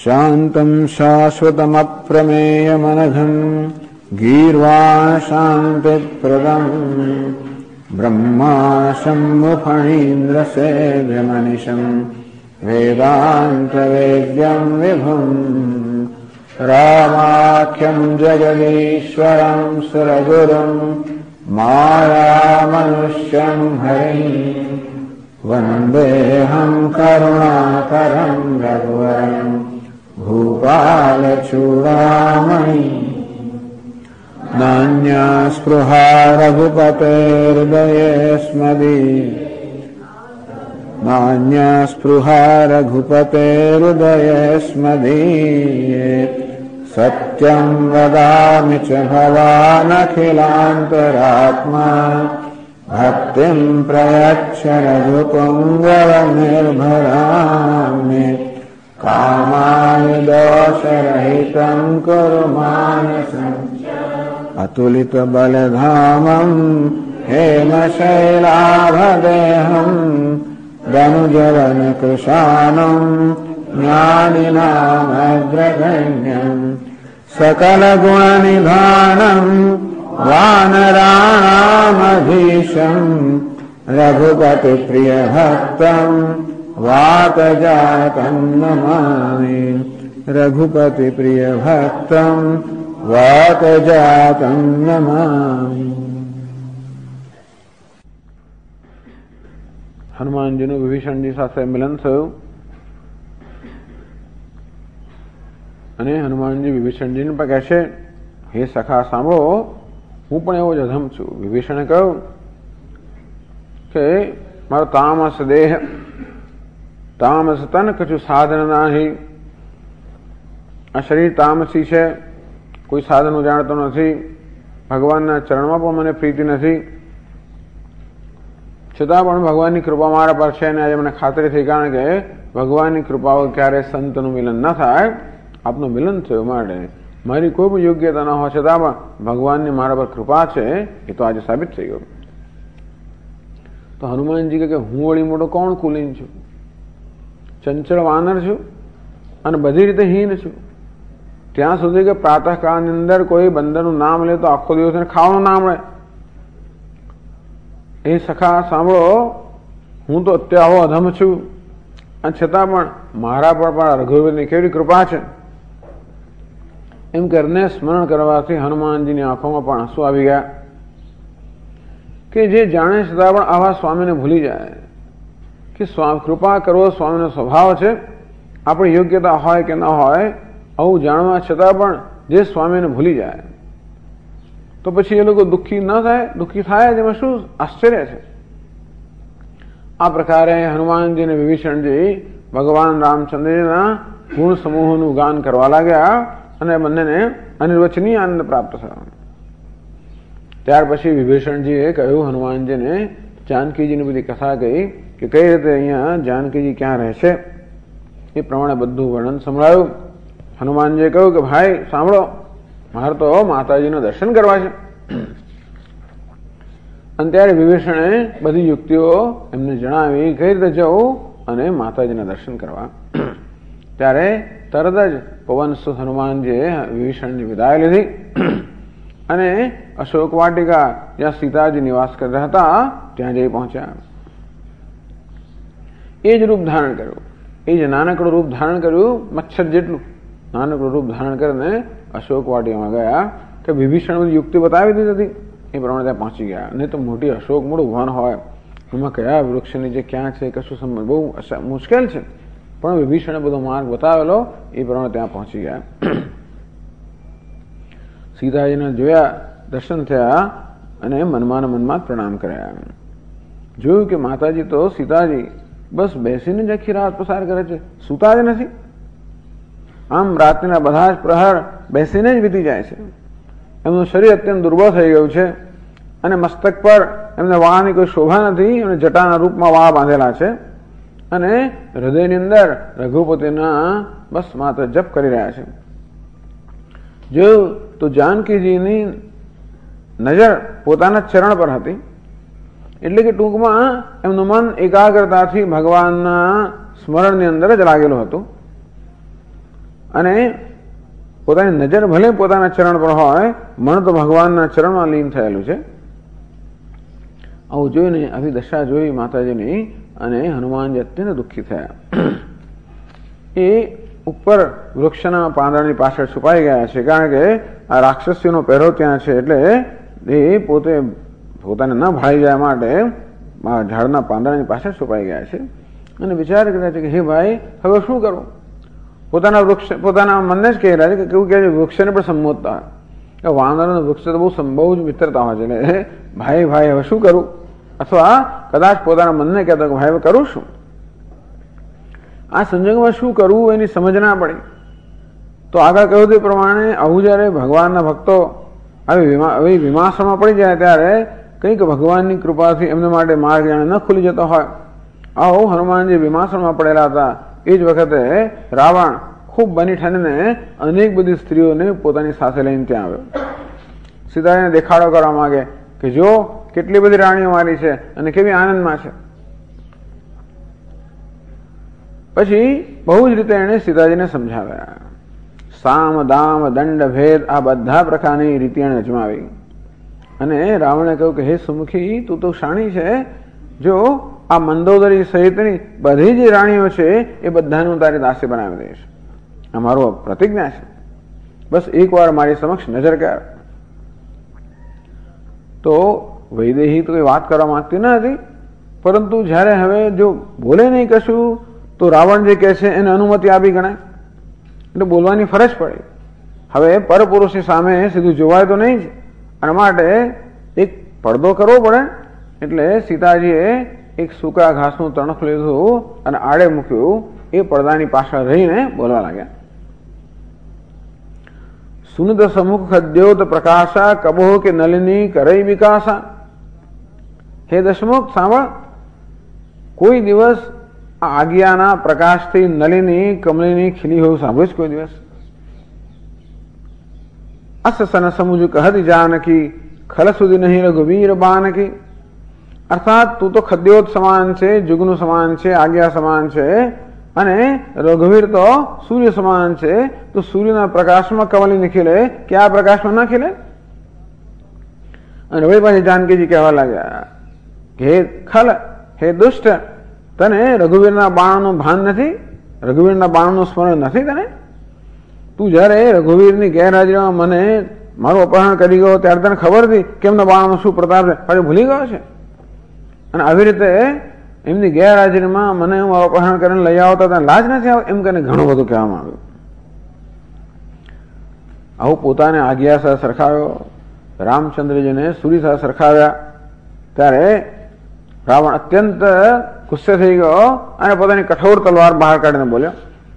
શાંતમ શાશ્વતમપ્રમેયમનઘં ગીર્વા શાંતિપ્રદં બ્રહ્મા શંભુફણીન્દ્ર સેવ્યમનિશં વેદાંતવેદ્યં વિભું રામાખ્યં જગદીશ્વરં સુરગુરું માયામનુષ્યં હરિં વંદેહં કરુણાકરં રઘુવરં ભૂપાલચૂડામણિ નાન્યા સ્પૃહા રઘુપતેર્હૃદયે સ્મદીયે સત્યં વદામિ ચ ભવાનખિલાંતરાત્મા ભક્તિં પ્રયચ્છ રઘુપુંગવનિર્ભરામિ કામાય દોષરહિतं કુરુ માનસં અતુલિતબલધામં હેમશૈલાભદેહં દનુજવનકૃશાનું જ્ઞાનિનામગ્રગણ્યં સકલગુણનિધાનં વાનરાણામધીશં રઘુપતિપ્રિયભક્तं વાતજાतं નમામિ રઘુપતિપ્રિયભક્तं વાતજાतं નમામિ. હનુમાનજીનું વિભીષણજી સાથે મિલન થયું અને હનુમાનજી વિભીષણજીને પણ કહે છે, હે સખા સાંભળો, હું પણ એવો જ અધમ છું. વિભીષણે કહ્યું કે મારો તામસ દેહ, તામસ તન કછું સાધન નાહી. આ શરીર તામસી છે, કોઈ સાધન હું જાણતો નથી, ભગવાનના ચરણમાં પણ મને પ્રીતિ નથી, છતાં પણ ભગવાનની કૃપા મારા પર છે. અને આજે મને ખાતરી થઈ, કારણ કે ભગવાનની કૃપા ક્યારે સંતનું મિલન ન થાય, આપનું મિલન થયું માટે મારી કોઈ પણ યોગ્યતા ન હોવા છતાં પણ ભગવાનની મારા પર કૃપા છે, એ તો આજે સાબિત થઈ ગયું. તો હનુમાનજી કહે કે હું વળી મોટો કોણ કુલીન છું, ચંચળ વાનર છું અને બધી રીતે હીન છું. ત્યાં સુધી કે પ્રાતઃકાળની અંદર કોઈ બંદરનું નામ લે તો આખો દિવસ ખાવાનું નામ મળે. એ સખા સાંભળો, હું તો અત્યારે આવો અધમ છું અને છતાં પણ મારા પર પણ રઘુવીરની કેવી કૃપા છે. એમ કરીને સ્મરણ કરવાથી હનુમાનજીની આંખોમાં પણ આંસુ આવી ગયા કે જે જાણે છતાં પણ આવા સ્વામીને ભૂલી જાય કે કૃપા કરવો સ્વામીનો સ્વભાવ છે. આપણી યોગ્યતા હોય કે ન હોય, આવું જાણવા છતાં પણ જે સ્વામીને ભૂલી જાય તો પછી એ લોકો દુઃખી ન થાય? દુઃખી થાય જેમાં શું આશ્ચર્ય છે? આ પ્રકારે હનુમાનજી અને વિભીષણજી ભગવાન રામચંદ્રજીના ગુણ સમૂહોનું ગાન કરવા લાગ્યા અને બંનેને અનિર્વચનીય આનંદ પ્રાપ્ત થયો. ત્યાર પછી વિભીષણજીએ કહ્યું હનુમાનજીને, જાનકીજીની બધી કથા કહી કે કઈ રીતે અહીંયા જાનકીજી ક્યાં રહે છે, એ પ્રમાણે બધું વર્ણન સંભળાયું. હનુમાનજીએ કહ્યું કે ભાઈ સાંભળો, મારે તો માતાજીના દર્શન કરવા છે. અને ત્યારે વિભીષણે બધી યુક્તિઓ એમને જણાવી કઈ રીતે જવું અને માતાજીના દર્શન કરવા. ત્યારે તરત જ પવનસુત હનુમાનજીએ વિભીષણની વિદાય લીધી અને અશોક વાટિકા જ્યાં સીતાજી નિવાસ કરતા હતા ત્યાં જઈ પહોંચ્યા. એ જ રૂપ ધારણ કર્યું, એ જ નાનકડું રૂપ ધારણ કર્યું, મચ્છર જેટલું નાનકડું રૂપ ધારણ કરીને અશોક વાટિકામાં ગયા કે વિભીષણ બધી યુક્તિ બતાવી દીધી હતી, એ પ્રમાણે ત્યાં પહોંચી ગયા. નહીં તો મોટી અશોક મોટું વન હોય, એમાં કયા વૃક્ષ નીચે ક્યાં છે કશું સમજ બહુ મુશ્કેલ છે, પણ વિભીષણે બધો માર્ગ બતાવેલો, એ પ્રમાણે ત્યાં પહોંચી ગયા. સીતાજીને જોયા, દર્શન થયા અને મનમાં મનમાં પ્રણામ કર્યા. જોયું કે માતાજી તો સીતાજી બસ બેસીને જ આખી રાત પસાર કરે છે, સૂતા જ નથી. આમ રાત્રિના બધા જ પ્રહર બેસીને જ વીતી જાય છે. એમનું શરીર અત્યંત દુર્બળ થઈ ગયું છે અને મસ્તક પર એમને વાળની કોઈ શોભા નથી, એમને જટાના રૂપમાં વાળ બાંધેલા છે અને હૃદયની અંદર રઘુપતિના બસ માત્ર જપ કરી રહ્યા છે. જોયું તો જાનકીજીની નજર પોતાના ચરણ પર હતી, એટલે કે ટૂંકમાં એમનું મન એકાગ્રતાથી ભગવાનના સ્મરણની અંદર જ લાગેલું હતું. અને પોતાની નજર ભલે પોતાના ચરણ પર હોય, મન તો ભગવાનના ચરણમાં લીન થયેલું છે. આવું જોઈને, આવી દશા જોઈ માતાજીની, અને હનુમાનજી અત્યંત દુઃખી થયા. એ ઉપર વૃક્ષના પાંદડાની પાછળ છુપાઈ ગયા છે, કારણ કે આ રાક્ષસીઓનો પહેરો ત્યાં છે, એટલે એ પોતાને ન ભાળી જાય માટે ઝાડના પાંદડાની પાછળ છુપાઈ ગયા છે. અને વિચાર કર્યા છે કે હે ભાઈ, હવે શું કરવું? પોતાના મનને જ કહી રહ્યા છે કે કેવું કહે છે, વૃક્ષને પણ સંબોધતા હોય. વાંદરાનો વૃક્ષ તો બહુ જ મિત્રતા હોય છે, એટલે ભાઈ ભાઈ હવે શું કરવું? અથવા કદાચ પોતાના મનને કહેતો કે ભાઈ હવે કરું શું? આ સંજોગોમાં શું કરવું એની સમજ ના પડી. તો આગળ કહ્યું તે પ્રમાણે આવું જયારે ભગવાનના ભક્તો આવી વિમાસમાં પડી જાય ત્યારે કંઈક ભગવાનની કૃપાથી એમને માટે માર્ગ જાણે ન ખુલી જતો હોય. આવો હનુમાનજી વિમાસણમાં પડેલા હતા. એ જ વખતે રાવણ ખૂબ બની ઠાણીને અનેક બધી સ્ત્રીઓને પોતાની સાથે લઈને ત્યાં આવ્યો. સીતાજીને દેખાડો કરવા માંગે કે જો કેટલી બધી રાણીઓ મારી છે અને કેવી આનંદમાં છે. પછી બહુ જ રીતે એણે સીતાજીને સમજાવ્યા. સામ દામ દંડ ભેદ આ બધા પ્રકારની રીતિ એણે અજમાવી. અને રાવણે કહ્યું કે હે સુમુખી, તું તો શાણી છે. જો આ મંદોદરી સહિતની બધી જે રાણીઓ છે એ બધાનું તારી દાસી બનાવી દઈશ. આ મારો પ્રતિજ્ઞા છે. બસ એકવાર મારી સમક્ષ નજર કર. તો વૈદેહી તો કઈ વાત કરવા માંગતી ન હતી, પરંતુ જ્યારે હવે જો બોલે નહીં કશું તો રાવણ જે કહે છે એને અનુમતિ આપી ગણાય, એટલે બોલવાની ફરજ પડી. હવે પરપુરુષની સામે સીધું જોવાય તો નહીં જ, અને માટે એક પડદો કરવો પડે. એટલે સીતાજીએ એક સૂકા ઘાસનું તણખ લીધું અને આડે મૂક્યું. એ પડદાની પાછળ રહીને બોલવા લાગ્યા. સુનદ સમુખ ખદ્યોત પ્રકાશા કબો કે નલિની કરઈ વિકાસા. હે દશમુખ, સાંભળ, કોઈ દિવસ આ આજ્ઞાના પ્રકાશથી નલિની કમલિની ખીલી હોવું સાંભળ્યું કોઈ દિવસ? અસસન સમુજ કહતી જાનકી ખલ સુધી નહીં રઘુવીર બાનકી. અર્થાત તું તો ખદ્યોત સમાન છે, જુગનું સમાન છે, આજ્ઞા સમાન છે, અને રઘુવીર તો સૂર્ય સમાન છે. તો સૂર્યના પ્રકાશમાં કમલિની ખીલે કે આ પ્રકાશમાં ના ખીલે? અને વળી પાછી જાનકીજી કહેવા લાગ્યા કે હે ખલ, હે દુષ્ટ, તને રઘુવીરના બાણનું ભાન નથી? રઘુવીરના બાણનું સ્મરણ નથી તને? તું જયારે રઘુવીરની ગેરહાજરીમાં મને મારું અપહરણ કરી ગયો ત્યારે તને ખબર હતી કે એમના બાણનો શું પ્રતાપ છે? પાછો ભૂલી ગયો છે. અને આવી રીતે એમની ગેરહાજરીમાં મને હું અપહરણ કરીને લઈ આવતા તને લાજ નથી આવે? એમ કરીને ઘણું બધું કહેવામાં આવ્યું. આવું પોતાને આજ્ઞા સાથે સરખાવ્યો, રામચંદ્રજીને સૂર્ય સાથે સરખાવ્યા. ત્યારે રાવણ અત્યંત ગુસ્સે થઈ ગયો અને પોતાની કઠોર તલવાર બહાર કાઢીને બોલ્યો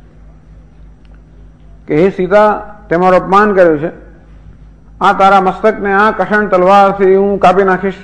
કે હે સીતા, તે મારું અપમાન કર્યું છે. આ તારા મસ્તકને આ કઠણ તલવારથી હું કાપી નાખીશ.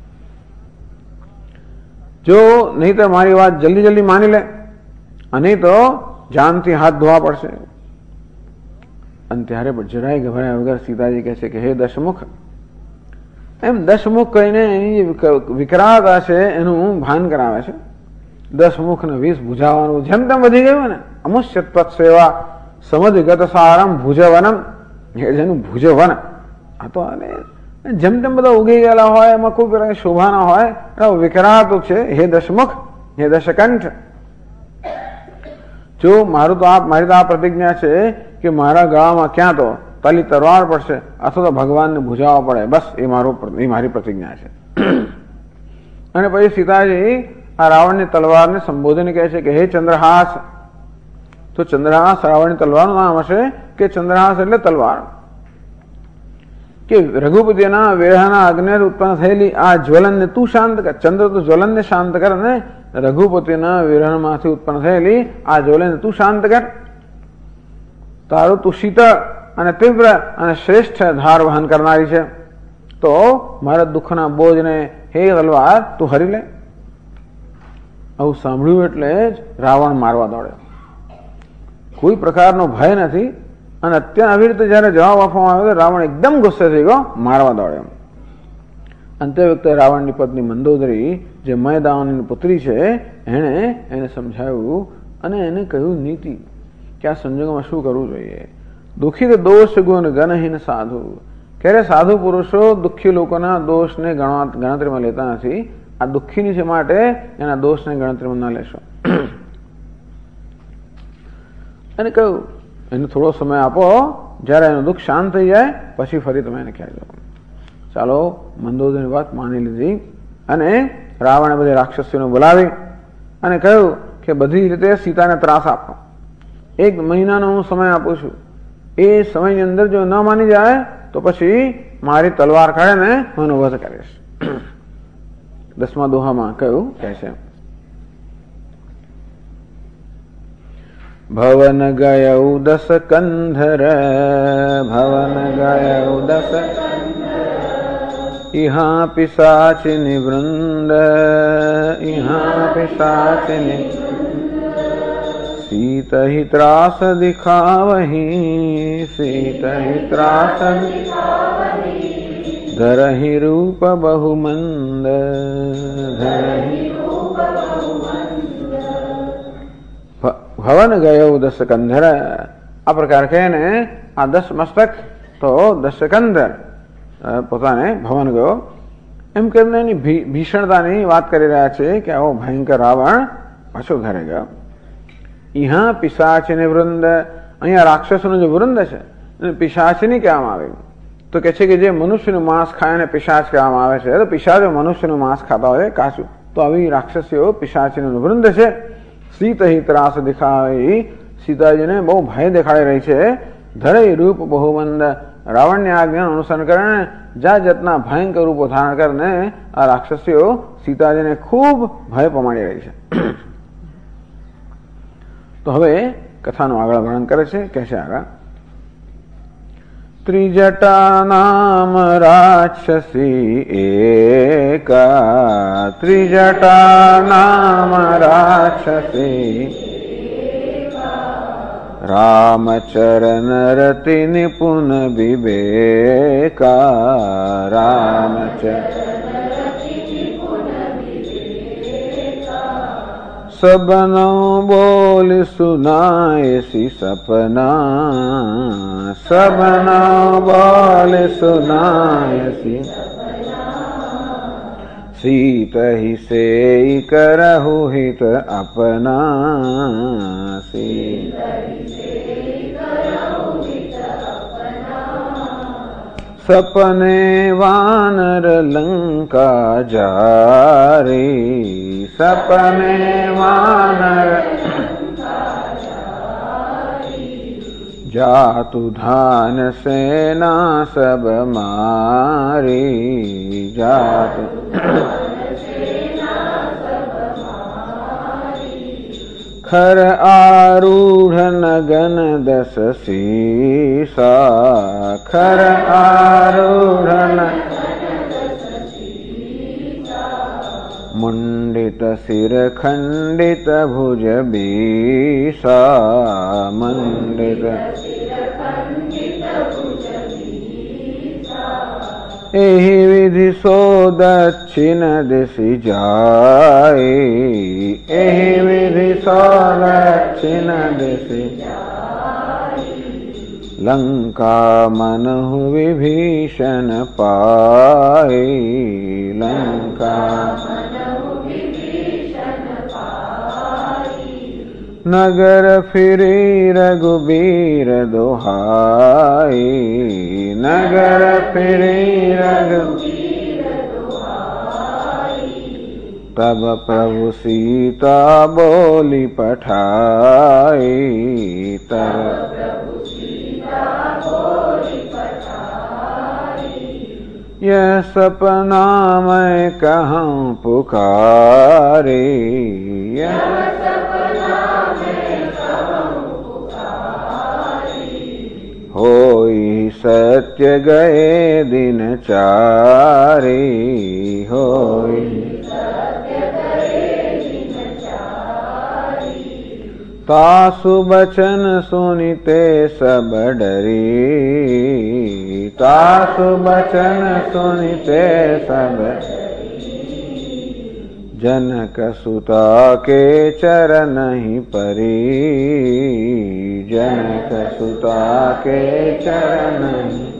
જો નહીં તો મારી વાત જલ્દી જલ્દી માની લે, અને તો જાનથી હાથ ધોવા પડશે. અને ત્યારે પણ જરાય ગભરાયા વગર સીતાજી કહે છે કે હે દશમુખ, એમ દશમુખ કહીને એની વિકરાળતા છે એનું ભાન કરાવે છે. દશમુખ ને 20 ભુજાવાનું જેમ તેમ વધી ગયું ને. અમુષ્ય તત્ સેવા સમધિગત સારમ ભુજવનમ. જેનું ભુજવન, આ તો જેમ તેમ બધા ઉગી ગયેલા હોય, એમાં કોઈ પ્રકારની શોભા ના હોય, વિકરાતું છે. હે દશમુખ, હે દશકંઠ, જો મારી તો આ પ્રતિજ્ઞા છે કે મારા ગળામાં ક્યાં તો તલી તરવાર પડશે અથવા તો ભગવાનને ભુજાવવા પડે. બસ એ મારી પ્રતિજ્ઞા છે. અને પછી સીતાજી આ રાવણની તલવારને સંબોધન કહે છે કે હે ચંદ્રહાસ. તો ચંદ્રહાસ રાવણની તલવારનું નામ હશે કે ચંદ્રહાસ એટલે તલવાર. કે રઘુપતિના વેહાના અગ્નિ ઉત્પન્ન થયેલી આ જ્વલનને તું શાંત કર. ચંદ્ર તો જ્વલનને શાંત કર, ને રઘુપતિના વિરહમાંથી ઉત્પન્ન થયેલી આ જ્વલનને તું શાંત કર. તારું તું શીતળ અને તીવ્ર અને શ્રેષ્ઠ ધાર વહન કરનારી છે. તો મારા દુઃખના બોજને હે તલવાર તું હરી લે. આવું સાંભળ્યું એટલે જ રાવણ મારવા દોડે. કોઈ પ્રકારનો ભય નથી. અને અત્યારે આવી રીતે જયારે જવાબ આપવામાં આવ્યો રાવણ એકદમ ગુસ્સે થઈ ગયો, મારવા દોડ્યો. અંતે વખતે રાવણની પત્ની મંદોદરી જે મયદાવની પુત્રી છે એને સમજાવ્યું અને એને કહ્યું નીતિ કે આ સંજોગોમાં શું કરવું જોઈએ. દુઃખિત દોષ ગુણ ગણહીન સાધુ. ક્યારે સાધુ પુરુષો દુઃખી લોકોના દોષને ગણતરીમાં લેતા નથી. આ દુઃખીની છે માટે એના દોષને ગણતરીમાં ન લેશો. અને કહ્યું એને થોડો સમય આપો, જયારે એનું દુઃખ શાંત થઈ જાય પછી ફરી તમે એને ખ્યાલ જાઓ. ચાલો, મંદોદરીની વાત માની લીધી અને રાવણે બધી રાક્ષસીઓને બોલાવી અને કહ્યું કે બધી રીતે સીતાને ત્રાસ આપો. 1 મહિનાનો હું સમય આપું છું. એ સમયની અંદર જો ન માની જાય તો પછી મારી તલવાર કાઢીને હું એનો વધ કરીશ. 10મા દોહામાં કહ્યું કે છે ભવન ગયૌ 10 કંધર ભવન ગયૌ 10 इहा पिशाचिनी वृंद इहा पिशाचिनी सीत ही त्रास दिखावही सीत ही त्रास धरहि रूप बहुमंद भवन गयो 10 कंधर. આ પ્રકાર કહીને આ 10 મસ્તક તો 10 કંધર પોતાને ભવન ગયો એમ કરીને એની ભીષણતાની વાત કરી રહ્યા છે કે આવો ભયંકર રાવણ પાછો ઘરે ગયો. ઈહા પિશાચિની વૃંદ. અહીંયા રાક્ષસોનું જે વૃંદ છે એને પિશાચિની કહેવામાં આવે. તો કે છે કે જે મનુષ્યનું માંસ ખાય એને પિશાચ કહેવામાં આવે છે. તો પિશાચો મનુષ્યનું માંસ ખાતા હોય કાચું. તો આવી રાક્ષસીઓ પિશાચિનીનું વૃંદ છે. સીત હિ ત્રાસ દેખાવી. સીતાજીને બહુ ભય દેખાડી રહી છે. ધરે રૂપ બહુમંદ. રાવણની આજ્ઞાનું અનુસરણ કરીને જાત જાતના ભયંકર રૂપો ધારણ કરીને આ રાક્ષસીઓ સીતાજીને ખૂબ ભય પમાડી રહી છે. તો હવે કથાનું આગળ વર્ણન કરે છે. કહે છે આગળ ત્રિજટા નામ રાક્ષસી એકા. ત્રિજટા નામ રાક્ષસી रामचरण रति निपुण विवेका. सबनो बोल सुनायसी सपना. सबनो बोल सुनायसी सीत ही से करहु हित अपना. सीत सपने वानर लंका जारी. सपने वानर जातु धान सेना सब मारी. जातु खर आरूढ़ नगन 10 सीसा. खर आरूढ़ मुंडित सिर खंडित भुज बीसा. मंडित एहि विधि सो दक्षिण दिशि जाए. एहि विधि सो दक्षिण दिशि लंका मनहु विभीषण पाए. लंका नगर फिरी रघुबीर दोहाई. नगर फिरी रघुबीर दोहाई. तब प्रभु सीता बोली पठाई. तब प्रभु सीता बोली पठाई. यह सपना मैं कहूँ पुकारे. यह होई सत्य गए दिन चारे. होई सत्य गए दिन चारे. तासु बचन सुनिते सब डरी. तासु बचन सुनिते सब जनक सुता के चरण ही परी, जनक सुता के चरण ही।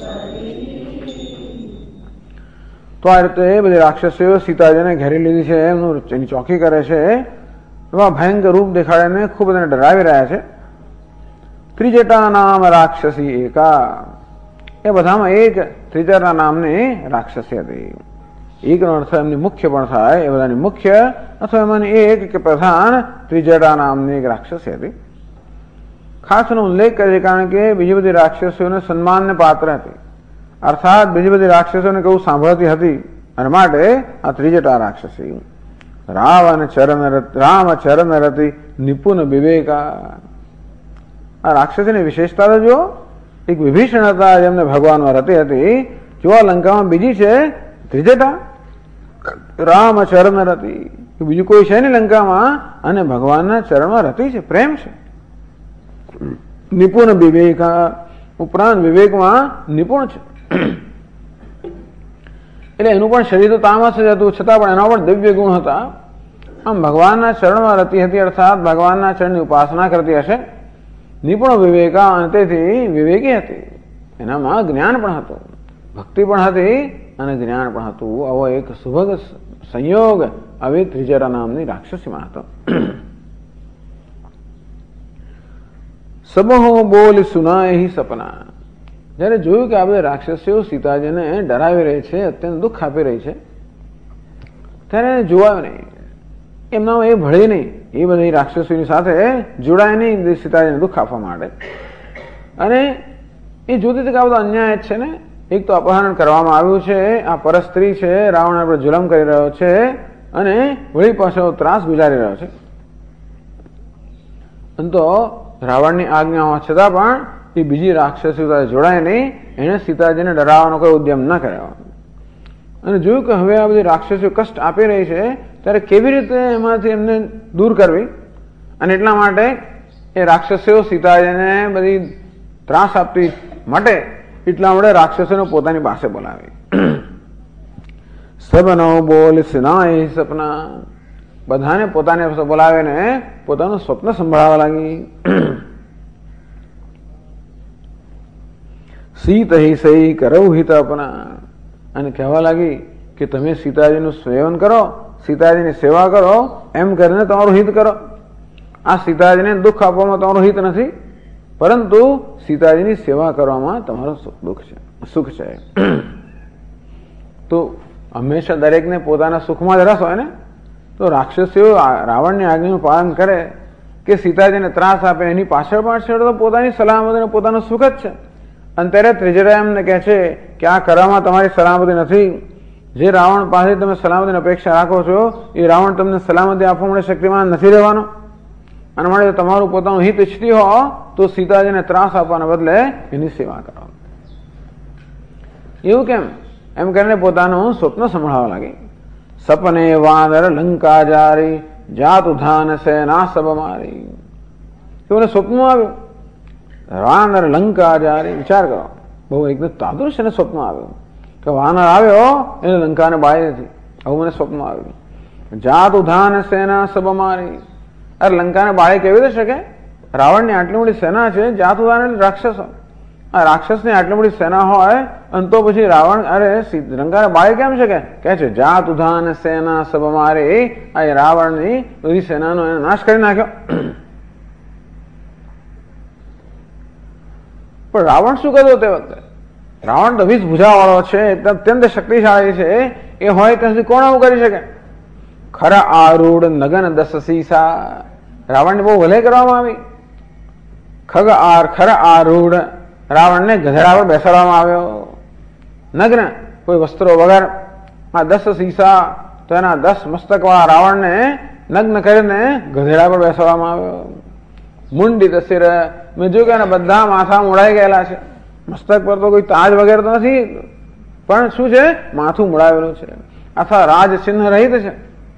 તો આ રીતે બધી રાક્ષસીઓ સીતાજીને ઘેરી લીધી છે, એની ચોકી કરે છે, એવા ભયંકર રૂપ દેખાડીને ખૂબ એને ડરાવી રહ્યા છે. ત્રિજટા નામ રાક્ષસી એકા, એ બધામાં એક ત્રિજટા નામની રાક્ષસી હતી. એકનો અર્થ એમની મુખ્ય પણ થાય, એ બધાની મુખ્ય અથવા એમાંની એક કે પ્રધાન ત્રિજટા નામની એક રાક્ષસી હતી. ખાસ એનો ઉલ્લેખ કરે છે કારણ કે બીજી બધી રાક્ષસીઓને સન્માનને પાત્ર હતી, અર્થાત બીજી બધી રાક્ષસોને કહું સાંભળતી હતી, અને માટે આ ત્રિજટા રાક્ષસી. રામ ચરણ રતિ નિપુણ વિવેકા, આ રાક્ષસીની વિશેષતા તો જો એક વિભીષણ હતા જેમને ભગવાનમાં રતિ હતી, જો આ લંકામાં બીજી છે ત્રિજટા. રામ ચરણ રતિ, બીજું કોઈ છે નહીં લંકામાં, અને ભગવાનના ચરણમાં રતિ છે, પ્રેમ છે. નિપુણ વિવેકા, ઉપરાંત વિવેકમાં નિપુણ છે. એટલે એનું પણ શરીર તો તામસ જ હતું, છતાં પણ એના પણ દિવ્ય ગુણ હતા. આમ ભગવાનના ચરણમાં રતિ હતી, અર્થાત ભગવાનના ચરણની ઉપાસના કરતી હશે. નિપુણ વિવેકા, અને તેથી વિવેકી હતી, એનામાં જ્ઞાન પણ હતું, ભક્તિ પણ હતી અને જ્ઞાન પણ હતું. આવો એક સુભગ સંયોગ આવી ત્રિજટા નામની રાક્ષસીમાં હતો. સબહો બોલ સુનાય સપના, જયારે જોયું કે આ બધી રાક્ષસીઓ સીતાજીને ડરાવી રહી છે, અત્યંત દુઃખ આપી રહી છે, ત્યારે જોવાયું નહીં, એમના એ ભળે નહીં, એ બધી રાક્ષસીઓની સાથે જોડાય નહીં સીતાજીને દુઃખ આપવા માટે. અને એ જોતી હતી કે આ બધો અન્યાય જ છે ને, એક તો અપહરણ કરવામાં આવ્યું છે, આ પરસ્ત્રી છે, રાવણ પર જુલમ કરી રહ્યો છે, અને વળી પાછો ત્રાસ ગુજારી રહ્યો છે. તો રાવણની આજ્ઞા હોવા છતાં પણ એ બીજી રાક્ષસીઓ સાથે જોડાય નહીં, એને સીતાજીને ડરાવવાનો કોઈ ઉદ્યમ ન કર્યો. અને જોયું કે હવે આ બધી રાક્ષસીઓ કષ્ટ આપી રહી છે, ત્યારે કેવી રીતે એમાંથી એમને દૂર કરવી. અને એટલા માટે એ રાક્ષસીઓ સીતાજીને બધી ત્રાસ આપતી માટે એટલા માટે રાક્ષસોને પોતાની પાસે બોલાવી. સબનો બોલ સિનાય સપના, બધાને પોતાની પાસે બોલાવીને પોતાનું સ્વપ્ન સંભળાવવા લાગી. સીત હિ સહી કરવ હિત અપના, અને કહેવા લાગી કે તમે સીતાજીનું સેવન કરો, સીતાજીની સેવા કરો, એમ કરીને તમારું હિત કરો. આ સીતાજીને દુઃખ આપવામાં તમારું હિત નથી, પરંતુ સીતાજીની સેવા કરવામાં તમારું સુખ છે. તો હંમેશા દરેકને પોતાના સુખમાં જ રસ હોય ને, તો રાક્ષસીઓ રાવણની આજ્ઞાનું પાલન કરે કે સીતાજીને ત્રાસ આપે, એની પાછળ તો પોતાની સલામતી અને પોતાનું સુખ જ છે. અને ત્યારે ત્રિજટા એમને કહે છે કે આ કરવામાં તમારી સલામતી નથી. જે રાવણ પાસે તમે સલામતીની અપેક્ષા રાખો છો, એ રાવણ તમને સલામતી આપવા માટે શક્તિમાન નથી રહેવાનો. અને માટે તમારું પોતાનું હિત ઈચ્છતી હો તો સીતાજીને ત્રાસ આપવાના બદલે એની સેવા કરો. એવું કેમ? એમ કરીને પોતાનું સ્વપ્ન સંભળાવવા લાગી. સપને વાનર લંકા જારી, જાત ઉધાન સેના સબ મારી. એવું સ્વપ્નમાં આવ્યું, વાનર લંકા જારી. વિચાર કરો, બહુ એકદમ તાદૃશ એને સ્વપ્ન આવ્યું કે વાનર આવ્યો એને લંકાને બાળી નથી. આવું મને સ્વપ્ન આવ્યું. જાત ઉધાન સેના સબ મારી. અરે લંકાને બાળી કેવી રીતે શકે? રાવણની આટલી મોટી સેના છે, જાત ઉધાન એટલે રાક્ષસો. આ રાક્ષસની આટલી મોટી સેના હોય અને તો પછી રાવણ લંકાને બાળી કેમ શકે? કે છે જાત ઉધાન સેના સબ મારી. આ રાવણની બધી સેનાનો એને નાશ કરી નાખ્યો. પણ રાવણ શું કરતો તે વખતે? રાવણ તો 20 ભુજાવાળો છે, અત્યંત શક્તિશાળી છે, એ હોય ત્યાં સુધી કોણ આવું કરી શકે? ખરા આરૂઢ નગન 10 સીસા, રાવણને બહુ ભલે કરવામાં આવી. ખરા આરૂઢ, રાવણને ગધેડા પર બેસાડવામાં આવ્યો, નગ્ન, કોઈ વસ્ત્રો વગર. આ 10 સીસા, તો એના 10 મસ્તકવાળા રાવણને નગ્ન કરીને ગધેડા પર બેસાડવામાં આવ્યો. મુંડિત શિર, મેં જોયું કે એના બધા માથા મોડાઈ ગયેલા છે. મસ્તક પર તો કોઈ તાજ વગેરે તો નથી, પણ શું છે? માથું મોડાવેલું છે, અથવા રાજ ચિહ્ન રહિત છે.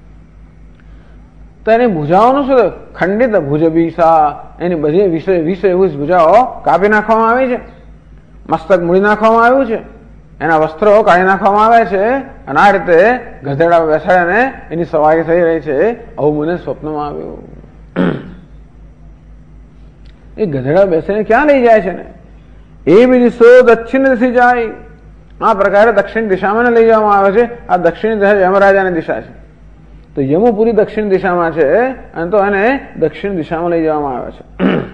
તો એની ભુજાઓનું શું થયું? ખંડિત ભુજ બીસા, એની બધી 20 ભુજાઓ કાપી નાખવામાં આવી છે, મસ્તક મૂડી નાખવામાં આવ્યું છે. એના વસ્ત્રો કાઢી નાખવામાં આવે છે અને આ રીતે ગધેડા બેસાડીને એની સવારી થઈ રહી છે. આવું મને સ્વપ્નમાં આવ્યું. એ ગધેડા બેસીને ક્યાં લઈ જાય છે ને? એ બી દિશો દક્ષિણ દિશી જાય. આ પ્રકારે દક્ષિણ દિશામાં લઈ જવામાં આવે છે. આ દક્ષિણ દિશા યમરાજાની દિશા છે. તો યમપુરી દક્ષિણ દિશામાં છે અને તો એને દક્ષિણ દિશામાં લઈ જવામાં આવે છે.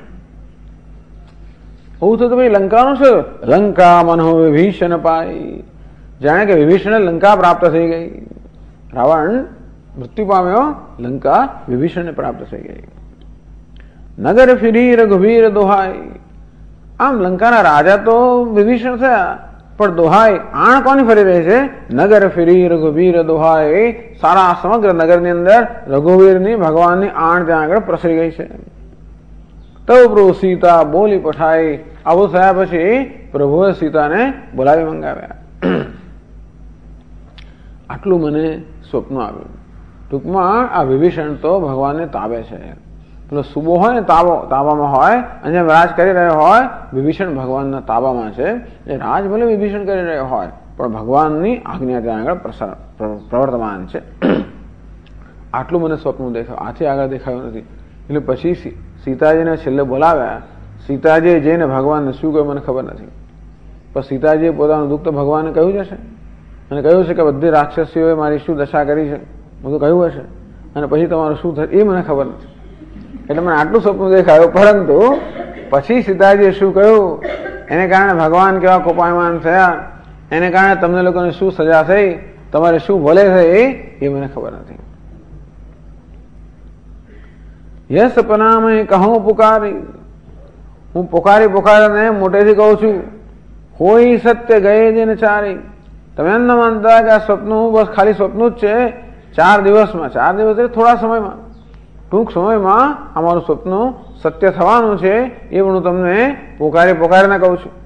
એવું થતું ભાઈ લંકાનું છે. લંકા મનો વિભીષણ પાય. જાણે કે વિભીષણ લંકા પ્રાપ્ત થઈ ગઈ. રાવણ મૃત્યુ પામ્યો, લંકા વિભીષણને પ્રાપ્ત થઈ ગઈ. નગર ફિરી રઘુવીર દોહાય. આમ લંકાના રાજા તો વિભીષણ થયા, પણ દોહાય આણ કોની ફરી રહી છે? નગર ફિરી રઘુવીર દોહાય. સારા સમગ્ર નગરની અંદર રઘુવીરની ભગવાનની આણ ત્યાં આગળ પ્રસરી ગઈ છે. તવ પ્રભુ સીતા બોલી પઠાઈ. આવું થયા પછી પ્રભુએ સીતાને બોલાવી મંગાવ્યા. આટલું મને સ્વપ્ન આવ્યું. ટૂંકમાં આ વિભીષણ તો ભગવાનને તાબે છે. પેલો સુબો હોય ને તાબામાં હોય અને રાજ કરી રહ્યો હોય, વિભીષણ ભગવાનના તાબામાં છે. એ રાજ ભલે વિભીષણ કરી રહ્યો હોય પણ ભગવાનની આજ્ઞા ત્યાં આગળ પ્રવર્તમાન છે. આટલું મને સ્વપ્ન દેખાયું. આથી આગળ દેખાયું નથી. એટલે પછી સીતાજીને છેલ્લે બોલાવ્યા. સીતાજીએ જઈને ભગવાનને શું કહ્યું મને ખબર નથી, પણ સીતાજીએ પોતાનું દુઃખ તો ભગવાનને કહ્યું જ હશે અને કહ્યું છે કે બધી રાક્ષસીઓએ મારી શું દશા કરી છે, બધું કહ્યું હશે, અને પછી તમારું શું થશે એ મને ખબર નથી. એટલે મને આટલું સ્વપ્ન દેખાયું. પરંતુ પછી સીતાજીએ શું કહ્યું, એને કારણે ભગવાન કેવા કોપાયમાન થયા, એને કારણે તમને લોકોને શું સજા થઈ, તમારે શું ભલે થઈ એ મને ખબર નથી. યસ સપનામે કહું પુકારી. હું પુકારીને મોટેથી કહું છું. કોઈ સત્ય ગયે દિન ચારી. તમે એમ ન માનતા કે આ સ્વપ્ન બસ ખાલી સ્વપ્ન જ છે. 4 દિવસમાં, 4 દિવસ એટલે થોડા સમયમાં, ટૂંક સમયમાં અમારું સ્વપ્ન સત્ય થવાનું છે. એ પણ હું તમને પુકારીને કહું છું.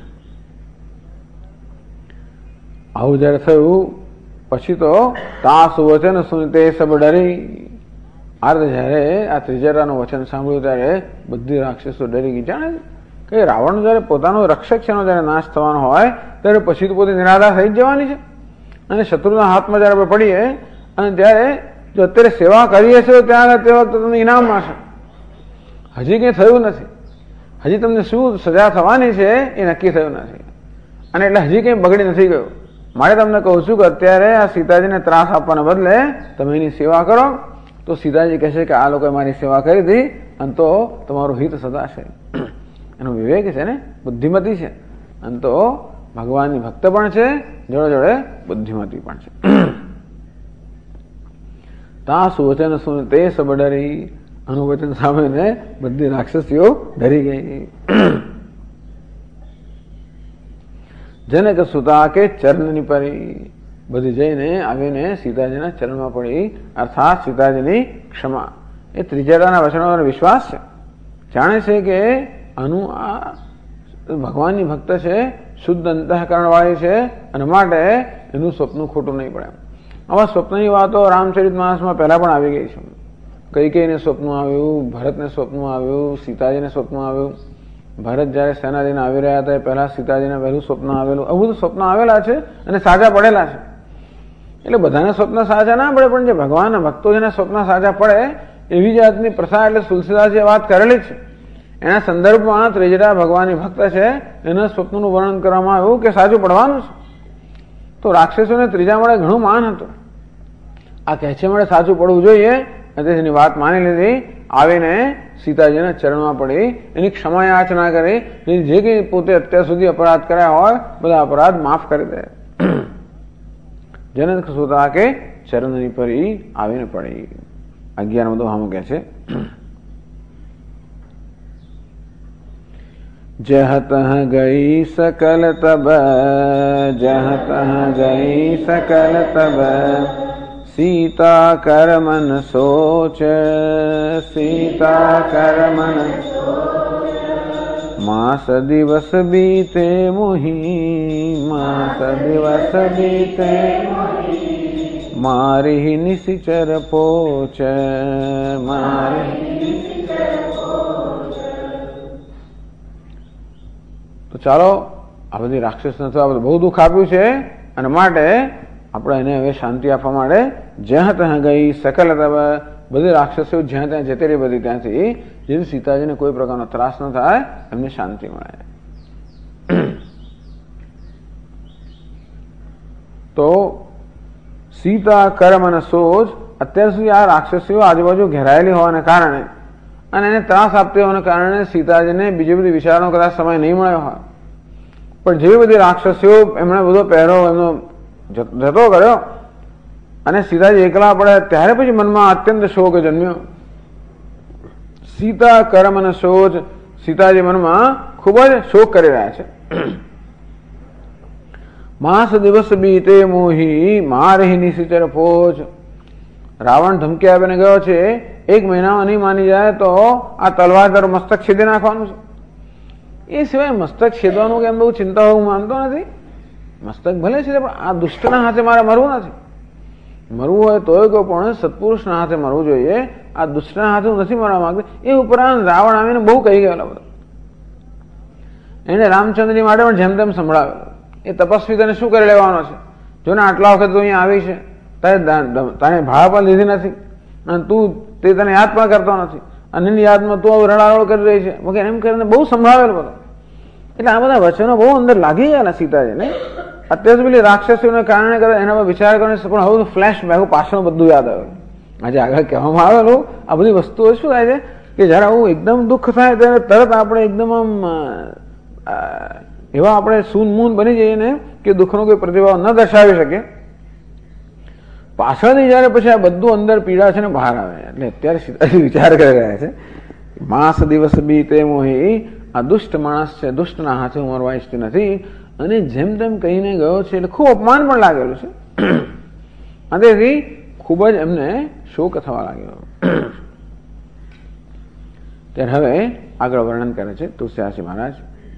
આવું જયારે થયું પછી તો તાસુ વચન સુનતે સબ ડરી. જયારે આ ત્રિજટાનું વચન સાંભળ્યું ત્યારે બધી રાક્ષસો ડરી ગઈ. જાણે કે રાવણ જયારે પોતાનો રક્ષક છે, જયારે નાશ થવાનો હોય ત્યારે પછી તો પોતે નિરાધાર થઈ જ જવાની છે. અને શત્રુના હાથમાં જયારે આપણે પડીએ અને ત્યારે જો અત્યારે સેવા કરીએ છીએ ત્યાં તે વખતે તમને ઇનામ મળશે. હજી કંઈ થયું નથી, હજી તમને શું સજા થવાની છે એ નક્કી થયું નથી, અને એટલે હજી કંઈ બગડી નથી ગયું. મારે તમને કહું છું કે અત્યારે આ સીતાજીને ત્રાસ આપવાને બદલે તમે એની સેવા કરો તો સીતાજી કહેશે કે આ લોકોએ મારી સેવા કરી હતી અને તો તમારું હિત સદાશે. એનો વિવેક છે ને, બુદ્ધિમતી છે, અને તો ભગવાનની ભક્ત પણ છે, જોડે જોડે બુદ્ધિમતી પણ છે. તાસુ વચન સુન તે સબ ડરી. અનુવચન સામે બધી રાક્ષસીઓ ડરી ગઈ. જનક સુતા કે ચરણની પરી. બધી જઈને આવીને સીતાજીના ચરણમાં પડી, અર્થાત સીતાજીની ક્ષમા. એ ત્રિજટાના વચનોનો વિશ્વાસ છે, જાણે છે કે આનું આ ભગવાનની ભક્ત છે, શુદ્ધ અંતઃકરણ વાળી છે, અને માટે એનું સ્વપ્ન ખોટું નહીં પડે. આવા સ્વપ્નની વાતો રામચરિત માનસમાં પહેલા પણ આવી ગઈ છે. કૈકેયીને સ્વપ્ન આવ્યું, ભરતને સ્વપ્ન આવ્યું, સીતાજીને સ્વપ્ન આવ્યું. ભરત જયારે સેના લઈને આવી રહ્યા હતા એ પહેલા સીતાજીને વહેલું સ્વપ્ન આવેલું. આવું બધું સ્વપ્ન આવેલા છે અને સાજા પડેલા છે. એટલે બધાને સ્વપ્ન સાજા ના પડે, પણ જે ભગવાનના ભક્તો જેના સ્વપ્ન સાજા પડે એવી જાતની પ્રથા એટલે તુલસીદાસજીએ વાત કરેલી છે. એના સંદર્ભમાં ત્રિજટા ભગવાનની ભક્ત છે, એના સ્વપ્નનું વર્ણન કરવામાં આવ્યું કે સાચું પડવાનું છે. તો રાક્ષસોને ત્રીજા મળે ઘણું માન હતું. આ કહે છે મળે સાચું પડવું જોઈએ, અને તેની વાત માની લીધી. આવીને સીતાજીના ચરણમાં પડી, એની ક્ષમા યાચના કરી, જે કંઈ પોતે અત્યાર સુધી અપરાધ કર્યા હોય બધા અપરાધ માફ કરી દે. જનક સુતા કે ચરણની પરી આવીને પડી. 11મો દોહામાં કહે છે, જહત ગઈ સકલ તબ, જહત ગઈ સકલ તબ, सीता कर मन सोच, सीता कर मन मास दिवस बीते मोही, मास दिवस बीते मारी निशिचर पोच, मारी. તો ચાલો આ બધી રાક્ષસ નથી, આ બધું બહુ દુઃખ આપ્યું છે, અને માટે આપણે એને હવે શાંતિ આપવા માટે જ્યાં ત્યાં ગઈ સકલ બધી રાક્ષસો જ્યાં ત્યાં જતી રહી બધી ત્યાંથી, જેથી સીતાજીને કોઈ પ્રકારનો ત્રાસ ન થાય, એમને શાંતિ મળે. તો સીતા, કર્મ અને સોચ અત્યાર સુધી આ રાક્ષસીઓ આજુબાજુ ઘેરાયેલી હોવાને કારણે અને એને ત્રાસ આપતી હોવાને કારણે સીતાજીને બીજી બધી વિચારનો કદાચ સમય નહીં મળ્યો હોય, પણ જેવી બધી રાક્ષસીઓ એમણે બધો પહેરો એમનો જતો કર્યો અને સીતાજી એકલા પડ્યા, ત્યારે પછી મનમાં અત્યંત શોક જન્મ્યો. સીતા, કર્મ અને સોચ, સીતાજી મનમાં ખૂબ જ શોક કરી રહ્યા છે. માસ દિવસ બીતે મોહી મારહી નિશિચર પોચ. રાવણ ધમકી આપીને ગયો છે, 1 મહિનામાં નહીં માની જાય તો આ તલવાર તારું મસ્તક છેદી નાખવાનું છે. એ સિવાય મસ્તક છેદવાનું કેમ બહુ ચિંતા હું માનતો નથી. મસ્તક ભલે છે, પણ આ દુષ્ટના હાથે મારે મરવું નથી. મરવું હોય તોય કહો, પણ સત્પુરુષના હાથે મરવું જોઈએ. આ દુષ્ટના હાથે હું નથી મરવા માંગતો. એ ઉપરાંત રાવણ આવીને બહુ કહી ગયેલો બધો. એને રામચંદ્રજી માટે પણ જેમ તેમ સંભળાવેલો. એ તપસ્વી તને શું કરી લેવાનો છે? જો ને આટલા વખત તું અહીંયા આવી છે, તારે ભાવ પણ લીધી નથી, અને તું તે તને યાદ પણ કરતો નથી, અને એની યાદમાં તું રડારોડ કરી રહી છે વગેરે એમ કરીને બહુ સંભળાવેલો બધો. એટલે આ બધા વચનો બહુ અંદર લાગી ગયેલા સીતાજીને. અત્યાર સુધી રાક્ષસીઓને કારણે એના પર વિચાર કરીને પણ હવે ફ્લેશ બેક પાછળ બધું યાદ આવે. આજે આગળ કહેવામાં આવેલું આ બધી વસ્તુઓ શું થાય છે કે જયારે આવું એકદમ દુઃખ થાય ત્યારે તરત આપણે એકદમ આમ એવા આપણે સૂન મૂન બની જઈએ ને કે દુઃખનો કોઈ પ્રતિભાવ ન દર્શાવી શકે. પાછળથી જયારે પછી આ બધું અંદર પીડા છે ને બહાર આવે, એટલે અત્યારે સીતાજી વિચાર કરી રહ્યા છે, માસ દિવસ બીતે મોહી, આ દુષ્ટ માણસ છે, દુષ્ટના હાથે હું મરવા ઈચ્છતી નથી, અને જેમ તેમ કહીને ગયો છે, એટલે ખૂબ અપમાન પણ લાગેલું છે. અને તેથી ખૂબ જ એમને શોક થવા લાગ્યો. ત્યારે હવે આગળ વર્ણન કરે છે તુલસીદાસજી મહારાજ.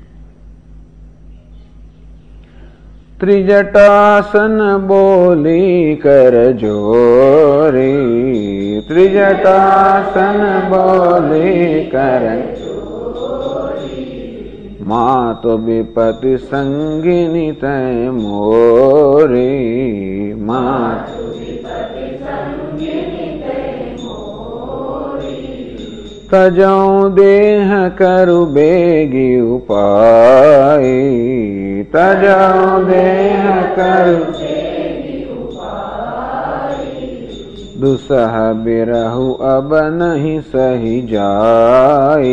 ત્રિજટાસન બોલી કર જોરી, ત્રિજટાસન બોલી કર મા તો વિપતિ સંગિની તય મોરી, મા તજઉ દેહ કરુ બેગી ઉપાય, તજઉ દેહ કરુ દુસહ બિરહુ અબ નહીં સહી જાય,